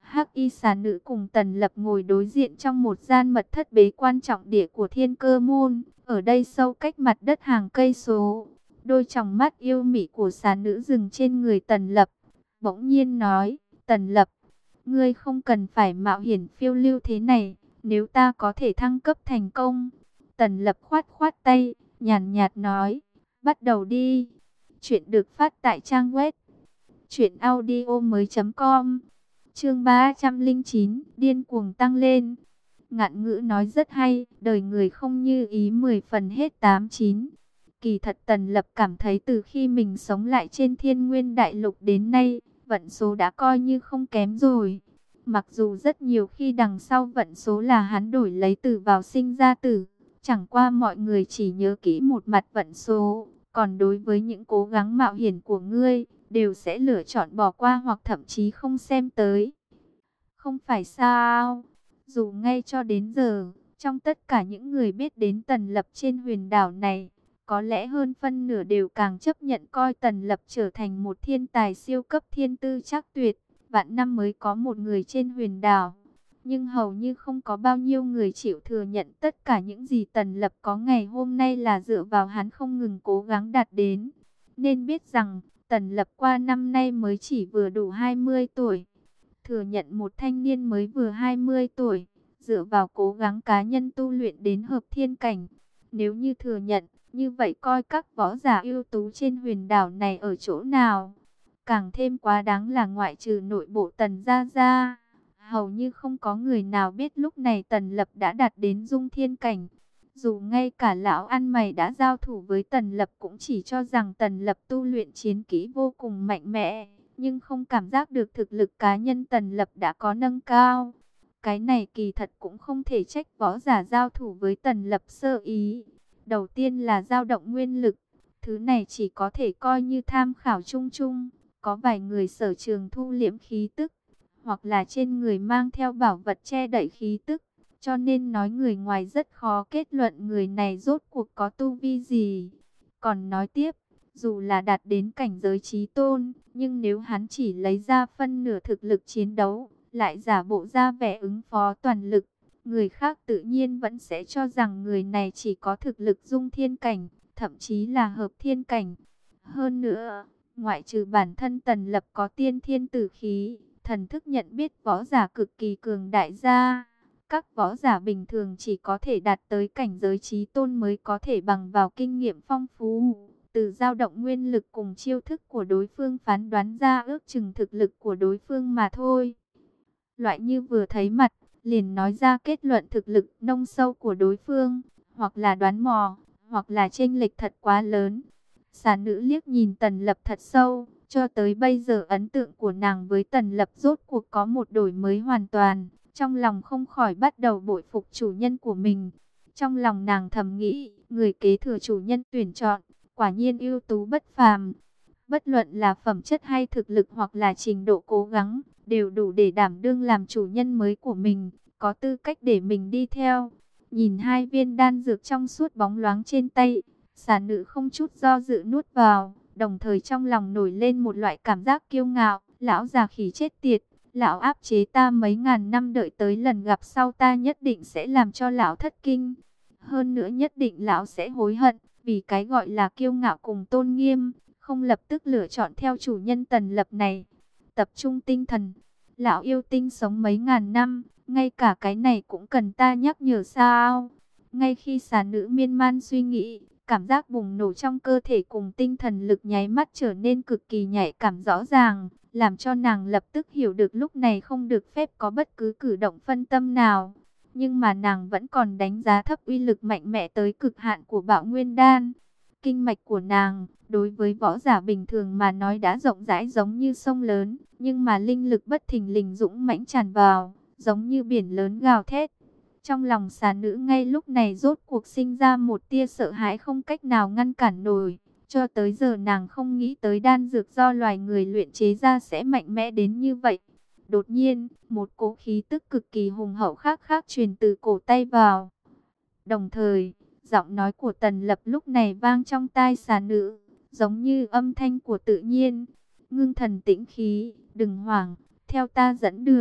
S1: Hắc y xà nữ cùng Tần Lập ngồi đối diện trong một gian mật thất bế quan trọng địa của Thiên Cơ môn. Ở đây sâu cách mặt đất hàng cây số. Đôi tròng mắt yêu mị của xà nữ dừng trên người Tần Lập. Bỗng nhiên nói, Tần Lập, ngươi không cần phải mạo hiểm phiêu lưu thế này. Nếu ta có thể thăng cấp thành công. Tần Lập khoát khoát tay, nhàn nhạt nói, bắt đầu đi. Chuyện được phát tại trang web truyện audio mới chấm com. Chương ba trăm lẻ chín, điên cuồng tăng lên. Ngạn ngữ nói rất hay, đời người không như ý mười phần hết tám chín. Kỳ thật Tần Lập cảm thấy từ khi mình sống lại trên Thiên Nguyên Đại Lục đến nay, vận số đã coi như không kém rồi. Mặc dù rất nhiều khi đằng sau vận số là hắn đổi lấy tử vào sinh ra tử, chẳng qua mọi người chỉ nhớ kỹ một mặt vận số, còn đối với những cố gắng mạo hiểm của ngươi, đều sẽ lựa chọn bỏ qua hoặc thậm chí không xem tới. Không phải sao? Dù ngay cho đến giờ, trong tất cả những người biết đến Tần Lập trên huyền đảo này, có lẽ hơn phân nửa đều càng chấp nhận coi Tần Lập trở thành một thiên tài siêu cấp thiên tư chắc tuyệt, vạn năm mới có một người trên huyền đảo. Nhưng hầu như không có bao nhiêu người chịu thừa nhận tất cả những gì Tần Lập có ngày hôm nay là dựa vào hắn không ngừng cố gắng đạt đến. Nên biết rằng, Tần Lập qua năm nay mới chỉ vừa đủ hai mươi tuổi. Thừa nhận một thanh niên mới vừa hai mươi tuổi, dựa vào cố gắng cá nhân tu luyện đến hợp thiên cảnh. Nếu như thừa nhận, như vậy coi các võ giả ưu tú trên huyền đảo này ở chỗ nào? Càng thêm quá đáng là ngoại trừ nội bộ Tần gia gia, hầu như không có người nào biết lúc này Tần Lập đã đạt đến dung thiên cảnh. Dù ngay cả lão ăn mày đã giao thủ với Tần Lập cũng chỉ cho rằng Tần Lập tu luyện chiến kỹ vô cùng mạnh mẽ, nhưng không cảm giác được thực lực cá nhân Tần Lập đã có nâng cao. Cái này kỳ thật cũng không thể trách võ giả giao thủ với Tần Lập sơ ý. Đầu tiên là dao động nguyên lực, thứ này chỉ có thể coi như tham khảo chung chung. Có vài người sở trường thu liễm khí tức, hoặc là trên người mang theo bảo vật che đậy khí tức, cho nên nói người ngoài rất khó kết luận người này rốt cuộc có tu vi gì. Còn nói tiếp, dù là đạt đến cảnh giới chí tôn, nhưng nếu hắn chỉ lấy ra phân nửa thực lực chiến đấu, lại giả bộ ra vẻ ứng phó toàn lực, người khác tự nhiên vẫn sẽ cho rằng người này chỉ có thực lực dung thiên cảnh, thậm chí là hợp thiên cảnh. Hơn nữa, ngoại trừ bản thân Tần Lập có tiên thiên tử khí, thần thức nhận biết võ giả cực kỳ cường đại ra, các võ giả bình thường chỉ có thể đạt tới cảnh giới chí tôn mới có thể bằng vào kinh nghiệm phong phú, từ dao động nguyên lực cùng chiêu thức của đối phương phán đoán ra ước chừng thực lực của đối phương mà thôi. Loại như vừa thấy mặt, liền nói ra kết luận thực lực nông sâu của đối phương, hoặc là đoán mò, hoặc là chênh lệch thật quá lớn. Xà nữ liếc nhìn Tần Lập thật sâu, cho tới bây giờ ấn tượng của nàng với Tần Lập rốt cuộc có một đổi mới hoàn toàn. Trong lòng không khỏi bắt đầu bội phục chủ nhân của mình. Trong lòng nàng thầm nghĩ, người kế thừa chủ nhân tuyển chọn, quả nhiên ưu tú bất phàm. Bất luận là phẩm chất hay thực lực hoặc là trình độ cố gắng, đều đủ để đảm đương làm chủ nhân mới của mình, có tư cách để mình đi theo. Nhìn hai viên đan dược trong suốt bóng loáng trên tay, xà nữ không chút do dự nuốt vào, đồng thời trong lòng nổi lên một loại cảm giác kiêu ngạo. Lão già khỉ chết tiệt, lão áp chế ta mấy ngàn năm, đợi tới lần gặp sau ta nhất định sẽ làm cho lão thất kinh. Hơn nữa nhất định lão sẽ hối hận, vì cái gọi là kiêu ngạo cùng tôn nghiêm, không lập tức lựa chọn theo chủ nhân Tần Lập này. Tập trung tinh thần, lão yêu tinh sống mấy ngàn năm, ngay cả cái này cũng cần ta nhắc nhở sao? Ngay khi xà nữ miên man suy nghĩ, cảm giác bùng nổ trong cơ thể cùng tinh thần lực nháy mắt trở nên cực kỳ nhạy cảm rõ ràng, làm cho nàng lập tức hiểu được lúc này không được phép có bất cứ cử động phân tâm nào. Nhưng mà nàng vẫn còn đánh giá thấp uy lực mạnh mẽ tới cực hạn của Bạo Nguyên Đan. Kinh mạch của nàng, đối với võ giả bình thường mà nói đã rộng rãi giống như sông lớn, nhưng mà linh lực bất thình lình dũng mãnh tràn vào, giống như biển lớn gào thét. Trong lòng xà nữ ngay lúc này rốt cuộc sinh ra một tia sợ hãi không cách nào ngăn cản nổi. Cho tới giờ nàng không nghĩ tới đan dược do loài người luyện chế ra sẽ mạnh mẽ đến như vậy. Đột nhiên, một cỗ khí tức cực kỳ hùng hậu khác khác truyền từ cổ tay vào. Đồng thời, giọng nói của Tần Lập lúc này vang trong tai xà nữ, giống như âm thanh của tự nhiên. Ngưng thần tĩnh khí, đừng hoảng, theo ta dẫn đường.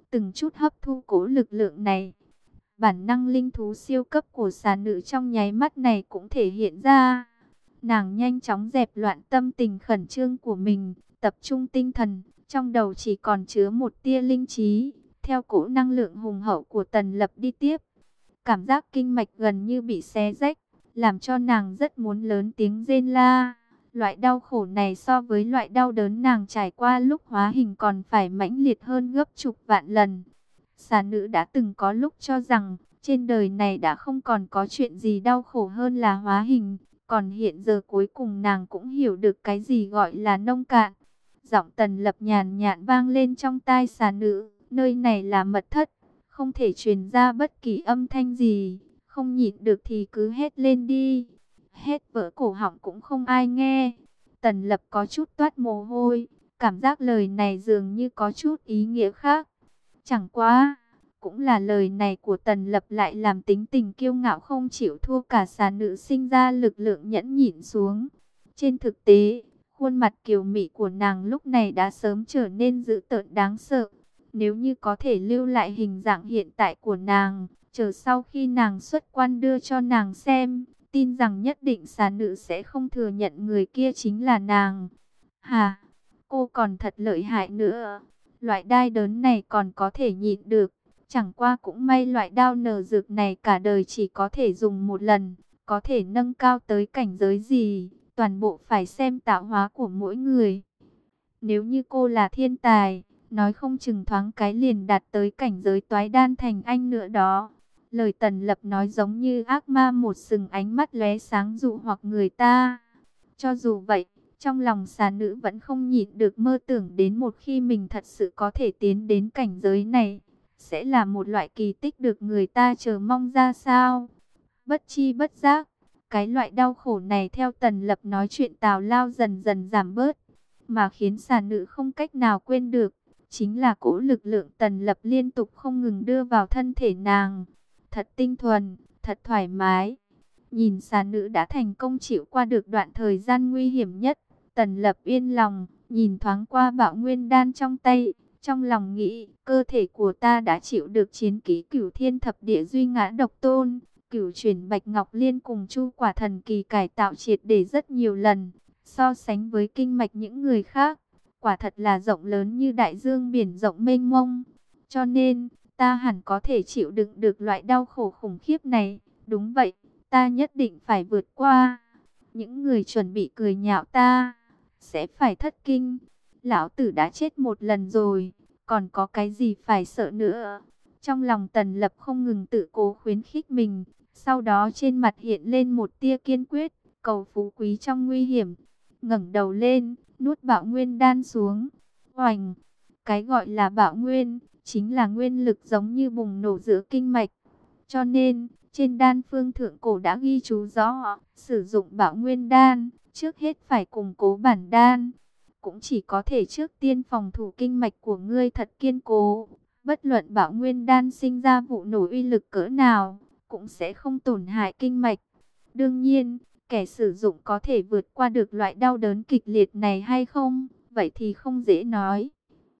S1: từng chút hấp thu cố lực lượng này. Bản năng linh thú siêu cấp của xà nữ trong nháy mắt này cũng thể hiện ra. Nàng nhanh chóng dẹp loạn tâm tình khẩn trương của mình, tập trung tinh thần, trong đầu chỉ còn chứa một tia linh trí, theo cỗ năng lượng hùng hậu của Tần Lập đi tiếp. Cảm giác kinh mạch gần như bị xé rách, làm cho nàng rất muốn lớn tiếng rên la. Loại đau khổ này so với loại đau đớn nàng trải qua lúc hóa hình còn phải mãnh liệt hơn gấp chục vạn lần. Xà nữ đã từng có lúc cho rằng, trên đời này đã không còn có chuyện gì đau khổ hơn là hóa hình. Còn hiện giờ cuối cùng nàng cũng hiểu được cái gì gọi là nông cạn. Giọng Tần Lập nhàn nhạt vang lên trong tai xà nữ. Nơi này là mật thất, không thể truyền ra bất kỳ âm thanh gì. Không nhịn được thì cứ hét lên đi. Hét vỡ cổ họng cũng không ai nghe. Tần Lập có chút toát mồ hôi. Cảm giác lời này dường như có chút ý nghĩa khác. Chẳng quá, cũng là lời này của Tần Lập lại làm tính tình kiêu ngạo không chịu thua cả xà nữ sinh ra lực lượng nhẫn nhịn xuống. Trên thực tế, khuôn mặt kiều mị của nàng lúc này đã sớm trở nên dữ tợn đáng sợ. Nếu như có thể lưu lại hình dạng hiện tại của nàng, chờ sau khi nàng xuất quan đưa cho nàng xem, tin rằng nhất định xà nữ sẽ không thừa nhận người kia chính là nàng. Hà, cô còn thật lợi hại nữa. Loại đai đớn này còn có thể nhịn được. Chẳng qua cũng may loại đao nở dược này cả đời chỉ có thể dùng một lần. Có thể nâng cao tới cảnh giới gì, toàn bộ phải xem tạo hóa của mỗi người. Nếu như cô là thiên tài, nói không chừng thoáng cái liền đạt tới cảnh giới toái đan thành anh nữa đó. Lời Tần Lập nói giống như ác ma một sừng ánh mắt lóe sáng dụ hoặc người ta. Cho dù vậy, trong lòng xà nữ vẫn không nhịn được mơ tưởng đến một khi mình thật sự có thể tiến đến cảnh giới này, sẽ là một loại kỳ tích được người ta chờ mong ra sao. Bất chi bất giác, cái loại đau khổ này theo Tần Lập nói chuyện tào lao dần dần giảm bớt, mà khiến xà nữ không cách nào quên được, chính là cỗ lực lượng Tần Lập liên tục không ngừng đưa vào thân thể nàng. Thật tinh thuần, thật thoải mái. Nhìn xà nữ đã thành công chịu qua được đoạn thời gian nguy hiểm nhất, Tần Lập yên lòng, nhìn thoáng qua Bạo Nguyên đan trong tay, trong lòng nghĩ, cơ thể của ta đã chịu được chiến ký Cửu Thiên Thập Địa Duy Ngã Độc Tôn, Cửu Chuyển Bạch Ngọc Liên cùng Chu Quả Thần Kỳ cải tạo triệt để rất nhiều lần. So sánh với kinh mạch những người khác, quả thật là rộng lớn như đại dương biển rộng mênh mông. Cho nên, ta hẳn có thể chịu đựng được loại đau khổ khủng khiếp này. Đúng vậy, ta nhất định phải vượt qua. Những người chuẩn bị cười nhạo ta sẽ phải thất kinh. Lão tử đã chết một lần rồi, còn có cái gì phải sợ nữa. Trong lòng Tần Lập không ngừng tự cố khuyến khích mình, sau đó trên mặt hiện lên một tia kiên quyết, cầu phú quý trong nguy hiểm. Ngẩng đầu lên, nuốt Bạo Nguyên đan xuống. Oành, cái gọi là Bạo Nguyên chính là nguyên lực giống như bùng nổ giữa kinh mạch. Cho nên, trên đan phương thượng cổ đã ghi chú rõ, sử dụng Bạo Nguyên đan, trước hết phải củng cố bản đan. Cũng chỉ có thể trước tiên phòng thủ kinh mạch của ngươi thật kiên cố. Bất luận Bạo Nguyên đan sinh ra vụ nổ uy lực cỡ nào, cũng sẽ không tổn hại kinh mạch. Đương nhiên, kẻ sử dụng có thể vượt qua được loại đau đớn kịch liệt này hay không, vậy thì không dễ nói.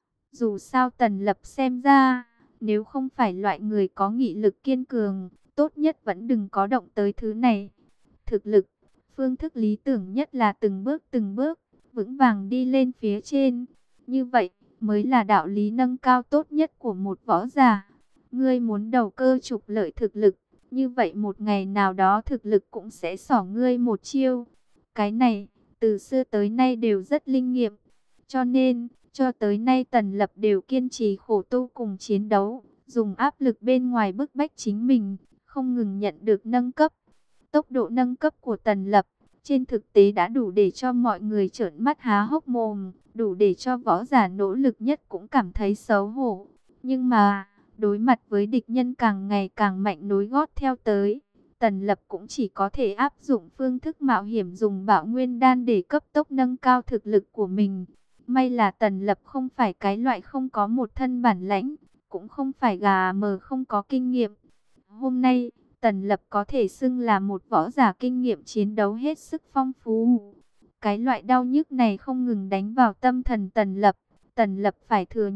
S1: Dù sao Tần Lập xem ra, nếu không phải loại người có nghị lực kiên cường, tốt nhất vẫn đừng có động tới thứ này. Thực lực, phương thức lý tưởng nhất là từng bước từng bước, vững vàng đi lên phía trên. Như vậy, mới là đạo lý nâng cao tốt nhất của một võ giả. Ngươi muốn đầu cơ trục lợi thực lực, như vậy một ngày nào đó thực lực cũng sẽ xỏ ngươi một chiêu. Cái này, từ xưa tới nay đều rất linh nghiệm. Cho nên, cho tới nay Tần Lập đều kiên trì khổ tu cùng chiến đấu, dùng áp lực bên ngoài bức bách chính mình, không ngừng nhận được nâng cấp. Tốc độ nâng cấp của Tần Lập, trên thực tế đã đủ để cho mọi người trợn mắt há hốc mồm, đủ để cho võ giả nỗ lực nhất cũng cảm thấy xấu hổ. Nhưng mà, đối mặt với địch nhân càng ngày càng mạnh nối gót theo tới, Tần Lập cũng chỉ có thể áp dụng phương thức mạo hiểm dùng Bạo Nguyên đan để cấp tốc nâng cao thực lực của mình. May là Tần Lập không phải cái loại không có một thân bản lãnh, cũng không phải gà mờ không có kinh nghiệm. Hôm nay, Tần Lập có thể xưng là một võ giả kinh nghiệm chiến đấu hết sức phong phú. Cái loại đau nhức này không ngừng đánh vào tâm thần Tần Lập. Tần Lập phải thừa nhận,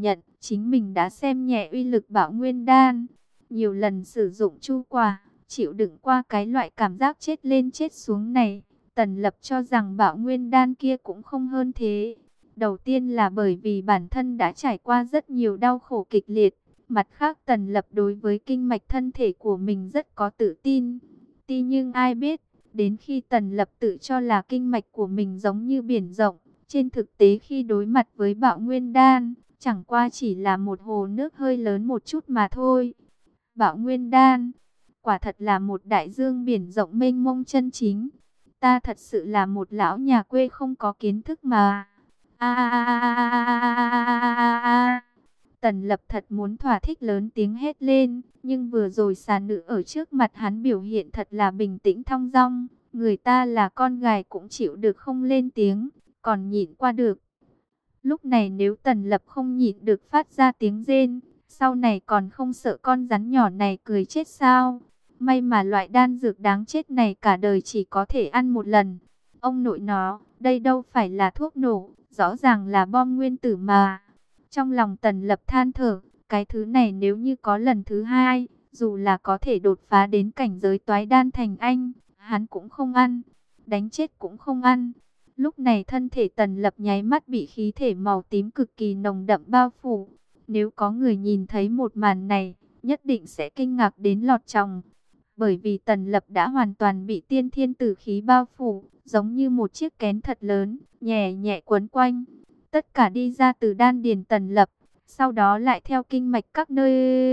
S1: chính mình đã xem nhẹ uy lực Bạo Nguyên Đan, nhiều lần sử dụng chu quả, chịu đựng qua cái loại cảm giác chết lên chết xuống này. Tần Lập cho rằng Bạo Nguyên Đan kia cũng không hơn thế. Đầu tiên là bởi vì bản thân đã trải qua rất nhiều đau khổ kịch liệt. Mặt khác Tần Lập đối với kinh mạch thân thể của mình rất có tự tin. Tuy nhưng ai biết, đến khi Tần Lập tự cho là kinh mạch của mình giống như biển rộng, trên thực tế khi đối mặt với Bạo Nguyên Đan, chẳng qua chỉ là một hồ nước hơi lớn một chút mà thôi. Bạo Nguyên Đan, quả thật là một đại dương biển rộng mênh mông chân chính. Ta thật sự là một lão nhà quê không có kiến thức mà. A a a a a a a a. Tần Lập thật muốn thỏa thích lớn tiếng hét lên, nhưng vừa rồi xà nữ ở trước mặt hắn biểu hiện thật là bình tĩnh thong dong, người ta là con gái cũng chịu được không lên tiếng, còn nhịn qua được. Lúc này nếu Tần Lập không nhịn được phát ra tiếng rên, sau này còn không sợ con rắn nhỏ này cười chết sao? May mà loại đan dược đáng chết này cả đời chỉ có thể ăn một lần. Ông nội nó, đây đâu phải là thuốc nổ, rõ ràng là bom nguyên tử mà. Trong lòng Tần Lập than thở, cái thứ này nếu như có lần thứ hai, dù là có thể đột phá đến cảnh giới toái đan thành anh, hắn cũng không ăn, đánh chết cũng không ăn. Lúc này thân thể Tần Lập nháy mắt bị khí thể màu tím cực kỳ nồng đậm bao phủ. Nếu có người nhìn thấy một màn này, nhất định sẽ kinh ngạc đến lọt lòng. Bởi vì Tần Lập đã hoàn toàn bị tiên thiên tử khí bao phủ, giống như một chiếc kén thật lớn, nhẹ nhẹ quấn quanh. Tất cả đi ra từ đan điền Tần Lập, sau đó lại theo kinh mạch các nơi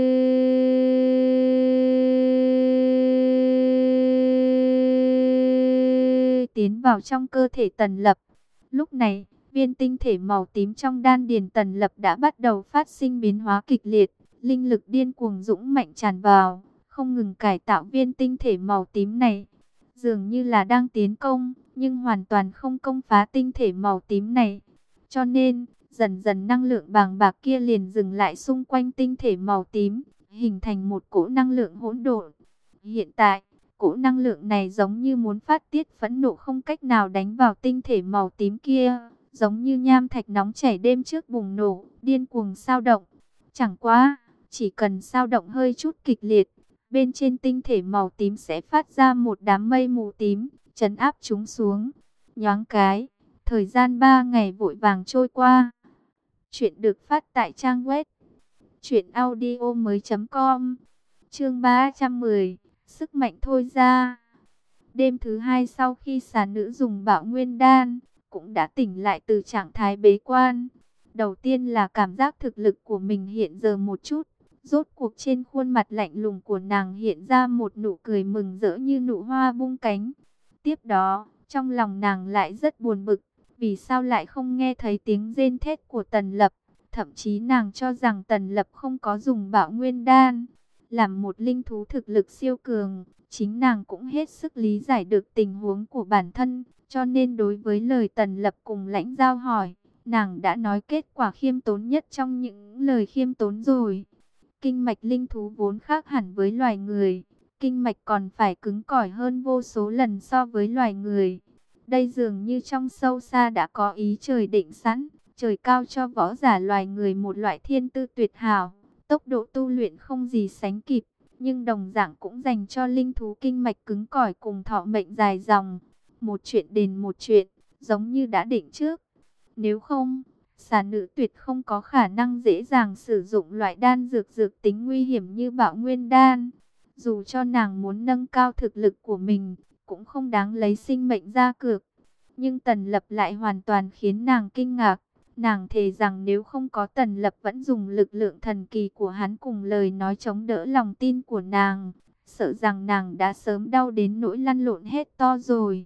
S1: tiến vào trong cơ thể Tần Lập. Lúc này, viên tinh thể màu tím trong đan điền Tần Lập đã bắt đầu phát sinh biến hóa kịch liệt, linh lực điên cuồng dũng mạnh tràn vào, không ngừng cải tạo viên tinh thể màu tím này. Dường như là đang tiến công, nhưng hoàn toàn không công phá tinh thể màu tím này. Cho nên, dần dần năng lượng bàng bạc kia liền dừng lại xung quanh tinh thể màu tím, hình thành một cỗ năng lượng hỗn độn. Hiện tại, cỗ năng lượng này giống như muốn phát tiết phẫn nộ không cách nào đánh vào tinh thể màu tím kia, giống như nham thạch nóng chảy đêm trước bùng nổ, điên cuồng sao động. Chẳng quá, chỉ cần sao động hơi chút kịch liệt, bên trên tinh thể màu tím sẽ phát ra một đám mây mù tím, trấn áp chúng xuống. Nhoáng cái, thời gian ba ngày vội vàng trôi qua. Chuyện được phát tại trang web truyện audio mới chấm com. Chương ba trăm mười, sức mạnh thôi ra. Đêm thứ hai sau khi xà nữ dùng Bạo Nguyên Đan, cũng đã tỉnh lại từ trạng thái bế quan. Đầu tiên là cảm giác thực lực của mình hiện giờ một chút. Rốt cuộc trên khuôn mặt lạnh lùng của nàng hiện ra một nụ cười mừng rỡ như nụ hoa bung cánh. Tiếp đó, trong lòng nàng lại rất buồn bực. Vì sao lại không nghe thấy tiếng rên thét của Tần Lập? Thậm chí nàng cho rằng Tần Lập không có dùng Bạo Nguyên Đan. Làm một linh thú thực lực siêu cường, chính nàng cũng hết sức lý giải được tình huống của bản thân. Cho nên đối với lời Tần Lập cùng Lãnh Giao hỏi, nàng đã nói kết quả khiêm tốn nhất trong những lời khiêm tốn rồi. Kinh mạch linh thú vốn khác hẳn với loài người. Kinh mạch còn phải cứng cỏi hơn vô số lần so với loài người. Đây dường như trong sâu xa đã có ý trời định sẵn. Trời cao cho võ giả loài người một loại thiên tư tuyệt hảo. Tốc độ tu luyện không gì sánh kịp. Nhưng đồng dạng cũng dành cho linh thú kinh mạch cứng cỏi cùng thọ mệnh dài dòng. Một chuyện đền một chuyện, giống như đã định trước. Nếu không, xà nữ tuyệt không có khả năng dễ dàng sử dụng loại đan dược dược tính nguy hiểm như Bạo Nguyên Đan. Dù cho nàng muốn nâng cao thực lực của mình, cũng không đáng lấy sinh mệnh ra cược. Nhưng Tần Lập lại hoàn toàn khiến nàng kinh ngạc. Nàng thề rằng nếu không có Tần Lập vẫn dùng lực lượng thần kỳ của hắn cùng lời nói chống đỡ lòng tin của nàng, sợ rằng nàng đã sớm đau đến nỗi lăn lộn hết to rồi.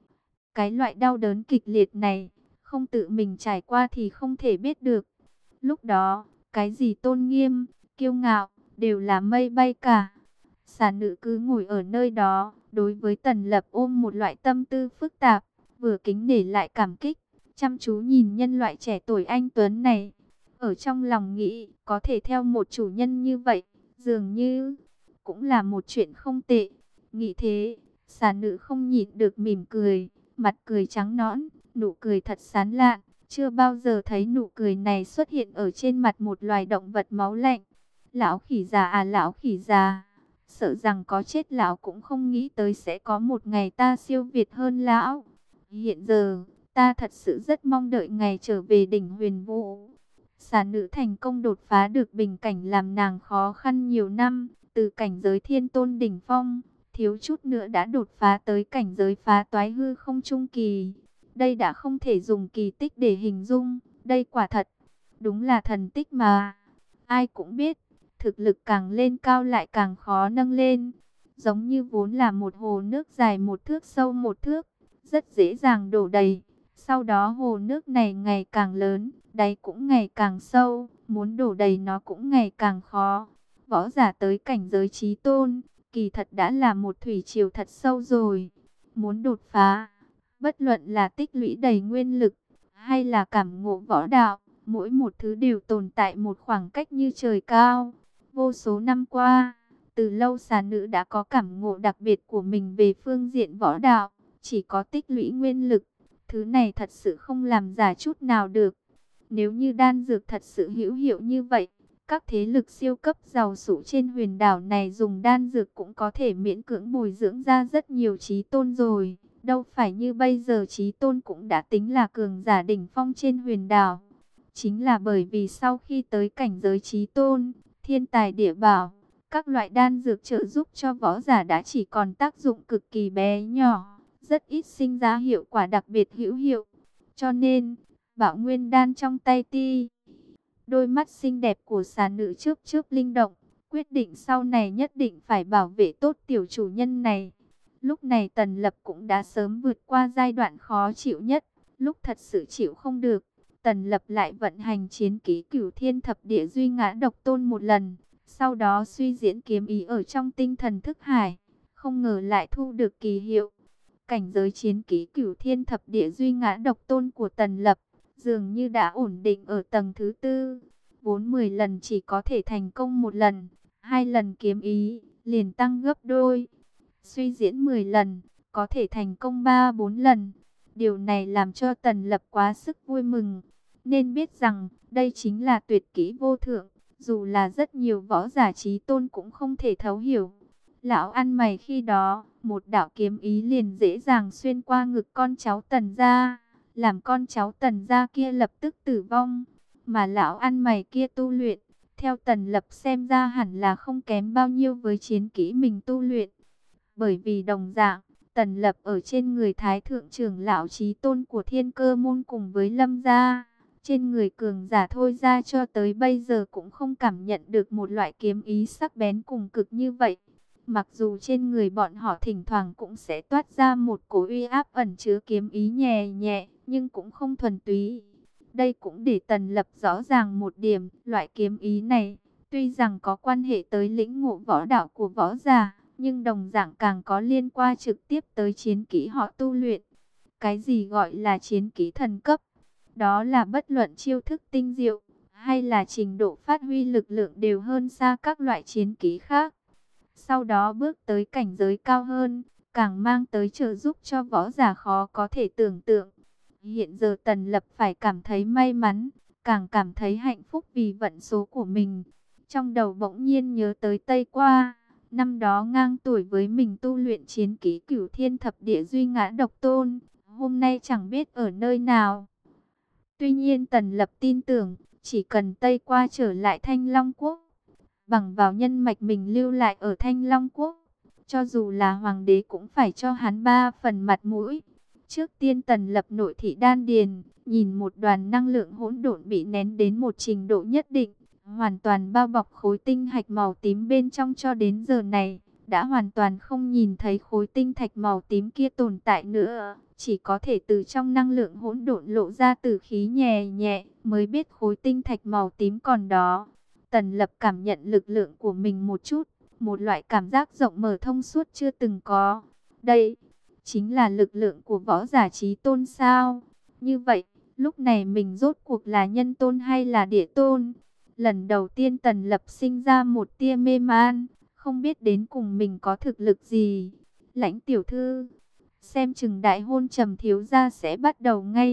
S1: Cái loại đau đớn kịch liệt này, không tự mình trải qua thì không thể biết được. Lúc đó, cái gì tôn nghiêm, kiêu ngạo, đều là mây bay cả. Xà nữ cứ ngồi ở nơi đó, đối với Tần Lập ôm một loại tâm tư phức tạp, vừa kính nể lại cảm kích, chăm chú nhìn nhân loại trẻ tuổi anh tuấn này. Ở trong lòng nghĩ, có thể theo một chủ nhân như vậy, dường như cũng là một chuyện không tệ. Nghĩ thế, xà nữ không nhịn được mỉm cười, mặt cười trắng nõn, nụ cười thật sán lạn, Chưa bao giờ thấy nụ cười này xuất hiện ở trên mặt một loài động vật máu lạnh. Lão khỉ già à, lão khỉ già, sợ rằng có chết lão cũng không nghĩ tới sẽ có một ngày ta siêu việt hơn lão. Hiện giờ, ta thật sự rất mong đợi ngày trở về đỉnh Huyền Vũ. Xà nữ thành công đột phá được bình cảnh làm nàng khó khăn nhiều năm, từ cảnh giới thiên tôn đỉnh phong, thiếu chút nữa đã đột phá tới cảnh giới phá toái hư không trung kỳ. Đây đã không thể dùng kỳ tích để hình dung, đây quả thật, đúng là thần tích mà. Ai cũng biết, thực lực càng lên cao lại càng khó nâng lên. Giống như vốn là một hồ nước dài một thước sâu một thước, rất dễ dàng đổ đầy. Sau đó hồ nước này ngày càng lớn, đáy cũng ngày càng sâu, muốn đổ đầy nó cũng ngày càng khó. Võ giả tới cảnh giới chí tôn, kỳ thật đã là một thủy triều thật sâu rồi. Muốn đột phá, bất luận là tích lũy đầy nguyên lực, hay là cảm ngộ võ đạo, mỗi một thứ đều tồn tại một khoảng cách như trời cao. Vô số năm qua, từ lâu xà nữ đã có cảm ngộ đặc biệt của mình về phương diện võ đạo, chỉ có tích lũy nguyên lực. Thứ này thật sự không làm giả chút nào được. Nếu như đan dược thật sự hữu hiệu như vậy, các thế lực siêu cấp giàu sụ trên huyền đảo này dùng đan dược cũng có thể miễn cưỡng bồi dưỡng ra rất nhiều chí tôn rồi. Đâu phải như bây giờ chí tôn cũng đã tính là cường giả đỉnh phong trên huyền đảo. Chính là bởi vì sau khi tới cảnh giới chí tôn, thiên tài địa bảo, các loại đan dược trợ giúp cho võ giả đã chỉ còn tác dụng cực kỳ bé nhỏ, rất ít sinh ra hiệu quả đặc biệt hữu hiệu. Cho nên, Bảo Nguyên đan trong tay Ti, đôi mắt xinh đẹp của xà nữ chớp chớp linh động, quyết định sau này nhất định phải bảo vệ tốt tiểu chủ nhân này. Lúc này Tần Lập cũng đã sớm vượt qua giai đoạn khó chịu nhất, lúc thật sự chịu không được, Tần Lập lại vận hành chiến ký Cửu Thiên Thập Địa Duy Ngã Độc Tôn một lần, sau đó suy diễn kiếm ý ở trong tinh thần thức hải, không ngờ lại thu được kỳ hiệu. Cảnh giới chiến ký Cửu Thiên Thập Địa Duy Ngã Độc Tôn của Tần Lập dường như đã ổn định ở tầng thứ tư, vốn mười lần chỉ có thể thành công một lần, hai lần kiếm ý liền tăng gấp đôi. Suy diễn mười lần, có thể thành công ba bốn lần. Điều này làm cho Tần Lập quá sức vui mừng. Nên biết rằng, đây chính là tuyệt kỹ vô thượng, dù là rất nhiều võ giả chí tôn cũng không thể thấu hiểu. Lão ăn mày khi đó, một đạo kiếm ý liền dễ dàng xuyên qua ngực con cháu Tần gia, làm con cháu Tần gia kia lập tức tử vong. Mà lão ăn mày kia tu luyện, theo Tần Lập xem ra hẳn là không kém bao nhiêu với chiến kỹ mình tu luyện. Bởi vì đồng dạng, Tần Lập ở trên người Thái Thượng trưởng lão chí tôn của Thiên Cơ môn cùng với Lâm gia, trên người cường giả Thôi ra cho tới bây giờ cũng không cảm nhận được một loại kiếm ý sắc bén cùng cực như vậy. Mặc dù trên người bọn họ thỉnh thoảng cũng sẽ toát ra một cổ uy áp ẩn chứa kiếm ý nhẹ nhẹ, nhưng cũng không thuần túy. Đây cũng để Tần Lập rõ ràng một điểm, loại kiếm ý này, tuy rằng có quan hệ tới lĩnh ngộ võ đạo của võ giả, nhưng đồng dạng càng có liên quan trực tiếp tới chiến kỹ họ tu luyện. Cái gì gọi là chiến kỹ thần cấp? Đó là bất luận chiêu thức tinh diệu, hay là trình độ phát huy lực lượng đều hơn xa các loại chiến kỹ khác. Sau đó bước tới cảnh giới cao hơn, càng mang tới trợ giúp cho võ giả khó có thể tưởng tượng. Hiện giờ Tần Lập phải cảm thấy may mắn, càng cảm thấy hạnh phúc vì vận số của mình. Trong đầu bỗng nhiên nhớ tới Tây Qua, năm đó ngang tuổi với mình tu luyện chiến kỹ Cửu Thiên Thập Địa Duy Ngã Độc Tôn, hôm nay chẳng biết ở nơi nào. Tuy nhiên Tần Lập tin tưởng, chỉ cần Tây Qua trở lại Thanh Long Quốc, bằng vào nhân mạch mình lưu lại ở Thanh Long Quốc, cho dù là hoàng đế cũng phải cho hắn ba phần mặt mũi. Trước tiên Tần Lập nội thị đan điền, nhìn một đoàn năng lượng hỗn độn bị nén đến một trình độ nhất định, hoàn toàn bao bọc khối tinh hạch màu tím bên trong. Cho đến giờ này, đã hoàn toàn không nhìn thấy khối tinh thạch màu tím kia tồn tại nữa, chỉ có thể từ trong năng lượng hỗn độn lộ ra tử khí nhẹ nhẹ, mới biết khối tinh thạch màu tím còn đó. Tần Lập cảm nhận lực lượng của mình một chút, một loại cảm giác rộng mở thông suốt chưa từng có. Đây chính là lực lượng của võ giả chí tôn sao? Như vậy, lúc này mình rốt cuộc là nhân tôn hay là địa tôn? Lần đầu tiên Tần Lập sinh ra một tia mê man, không biết đến cùng mình có thực lực gì. Lãnh tiểu thư, xem chừng đại hôn Trầm thiếu gia sẽ bắt đầu ngay.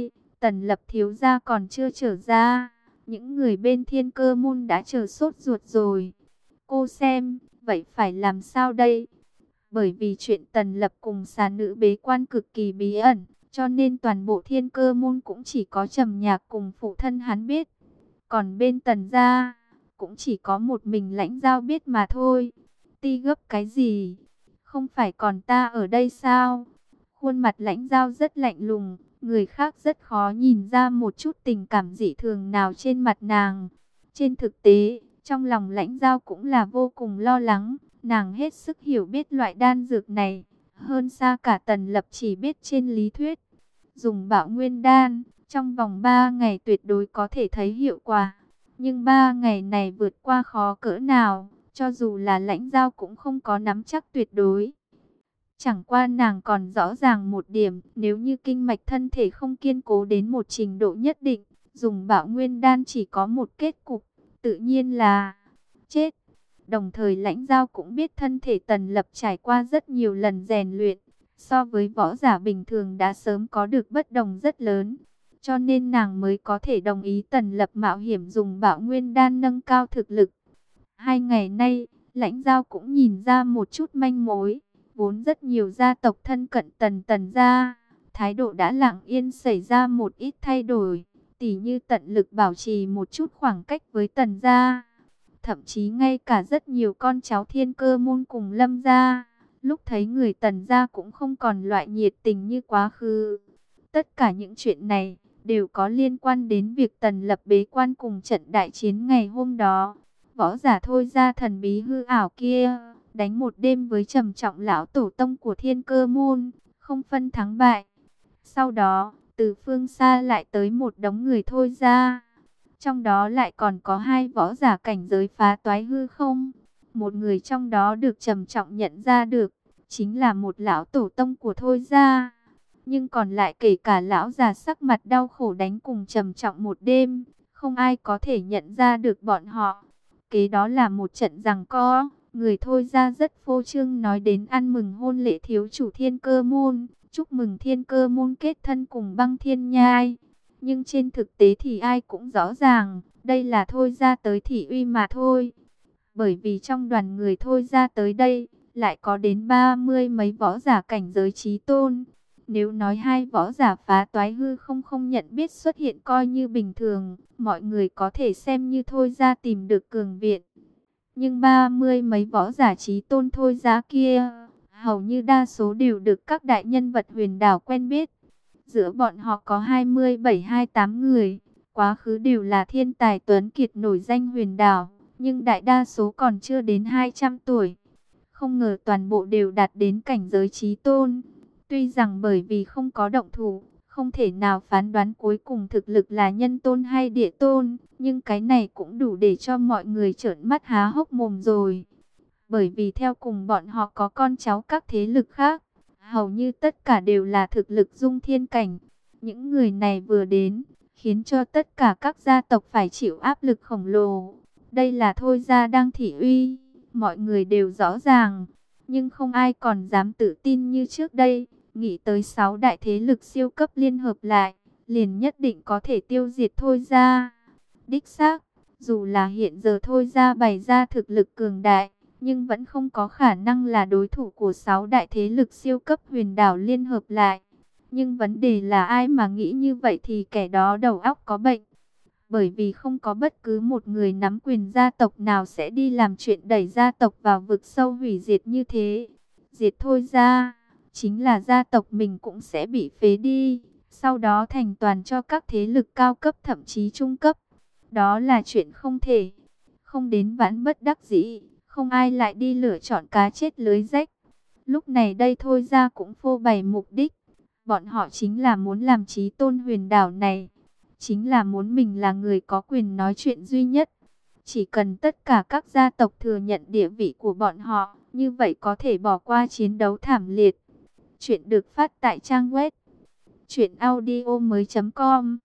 S1: Tần Lập thiếu gia còn chưa trở ra, những người bên Thiên Cơ môn đã chờ sốt ruột rồi. Cô xem, vậy phải làm sao đây? Bởi vì chuyện Tần Lập cùng xà nữ bế quan cực kỳ bí ẩn, cho nên toàn bộ Thiên Cơ môn cũng chỉ có Trầm Nhạc cùng phụ thân hắn biết. Còn bên Tần gia, cũng chỉ có một mình Lãnh Giao biết mà thôi. Ti gấp cái gì? Không phải còn ta ở đây sao? Khuôn mặt Lãnh Giao rất lạnh lùng, người khác rất khó nhìn ra một chút tình cảm dị thường nào trên mặt nàng. Trên thực tế, trong lòng Lãnh Giao cũng là vô cùng lo lắng, nàng hết sức hiểu biết loại đan dược này, hơn xa cả Tần Lập chỉ biết trên lý thuyết. Dùng Bạo Nguyên đan, trong vòng ba ngày tuyệt đối có thể thấy hiệu quả. Nhưng ba ngày này vượt qua khó cỡ nào, cho dù là Lãnh Giao cũng không có nắm chắc tuyệt đối. Chẳng qua nàng còn rõ ràng một điểm, nếu như kinh mạch thân thể không kiên cố đến một trình độ nhất định, dùng Bạo Nguyên đan chỉ có một kết cục, tự nhiên là chết. Đồng thời Lãnh Giao cũng biết thân thể Tần Lập trải qua rất nhiều lần rèn luyện, so với võ giả bình thường đã sớm có được bất đồng rất lớn. Cho nên nàng mới có thể đồng ý Tần Lập mạo hiểm dùng Bạo Nguyên đan nâng cao thực lực. Hai ngày nay, Lãnh Giao cũng nhìn ra một chút manh mối. Vốn rất nhiều gia tộc thân cận Tần Tần gia, thái độ đã lặng yên xảy ra một ít thay đổi. Tỉ như tận lực bảo trì một chút khoảng cách với Tần gia. Thậm chí ngay cả rất nhiều con cháu Thiên Cơ môn cùng Lâm gia, lúc thấy người Tần gia cũng không còn loại nhiệt tình như quá khứ. Tất cả những chuyện này đều có liên quan đến việc Tần Lập bế quan cùng trận đại chiến ngày hôm đó. Võ giả Thôi Gia thần bí hư ảo kia, đánh một đêm với trầm trọng lão tổ tông của Thiên Cơ môn, không phân thắng bại. Sau đó, từ phương xa lại tới một đống người Thôi Gia. Trong đó lại còn có hai võ giả cảnh giới phá toái hư không. Một người trong đó được trầm trọng nhận ra được, chính là một lão tổ tông của Thôi Gia. Nhưng còn lại kể cả lão già sắc mặt đau khổ đánh cùng trầm trọng một đêm, không ai có thể nhận ra được bọn họ. Kế đó là một trận giằng co, người Thôi Gia rất phô trương nói đến ăn mừng hôn lễ thiếu chủ Thiên Cơ môn, chúc mừng Thiên Cơ môn kết thân cùng Băng Thiên Nhai. Nhưng trên thực tế thì ai cũng rõ ràng, đây là Thôi Gia tới thị uy mà thôi. Bởi vì trong đoàn người Thôi Gia tới đây, lại có đến ba mươi mấy võ giả cảnh giới chí tôn. Nếu nói hai võ giả phá toái hư không không nhận biết xuất hiện coi như bình thường, mọi người có thể xem như Thôi Gia tìm được cường viện. Nhưng ba mươi mấy võ giả chí tôn Thôi Gia kia, hầu như đa số đều được các đại nhân vật huyền đảo quen biết. Giữa bọn họ có hai mươi bảy hai mươi tám người, quá khứ đều là thiên tài tuấn kiệt nổi danh huyền đảo, nhưng đại đa số còn chưa đến hai trăm tuổi. Không ngờ toàn bộ đều đạt đến cảnh giới chí tôn. Tuy rằng bởi vì không có động thủ, không thể nào phán đoán cuối cùng thực lực là nhân tôn hay địa tôn, nhưng cái này cũng đủ để cho mọi người trợn mắt há hốc mồm rồi. Bởi vì theo cùng bọn họ có con cháu các thế lực khác, hầu như tất cả đều là thực lực dung thiên cảnh. Những người này vừa đến, khiến cho tất cả các gia tộc phải chịu áp lực khổng lồ. Đây là Thôi Gia đang thị uy, mọi người đều rõ ràng, nhưng không ai còn dám tự tin như trước đây. Nghĩ tới sáu đại thế lực siêu cấp liên hợp lại, liền nhất định có thể tiêu diệt Thôi Gia. Đích xác, dù là hiện giờ Thôi Gia bày ra thực lực cường đại, nhưng vẫn không có khả năng là đối thủ của sáu đại thế lực siêu cấp huyền đảo liên hợp lại. Nhưng vấn đề là ai mà nghĩ như vậy thì kẻ đó đầu óc có bệnh. Bởi vì không có bất cứ một người nắm quyền gia tộc nào sẽ đi làm chuyện đẩy gia tộc vào vực sâu hủy diệt như thế. Diệt Thôi Gia, chính là gia tộc mình cũng sẽ bị phế đi, sau đó thành toàn cho các thế lực cao cấp thậm chí trung cấp. Đó là chuyện không thể. Không đến vãn bất đắc dĩ, không ai lại đi lựa chọn cá chết lưới rách. Lúc này đây Thôi Gia cũng phô bày mục đích. Bọn họ chính là muốn làm chí tôn huyền đảo này. Chính là muốn mình là người có quyền nói chuyện duy nhất. Chỉ cần tất cả các gia tộc thừa nhận địa vị của bọn họ, như vậy có thể bỏ qua chiến đấu thảm liệt. Chuyện được phát tại trang web truyện audio mới chấm com.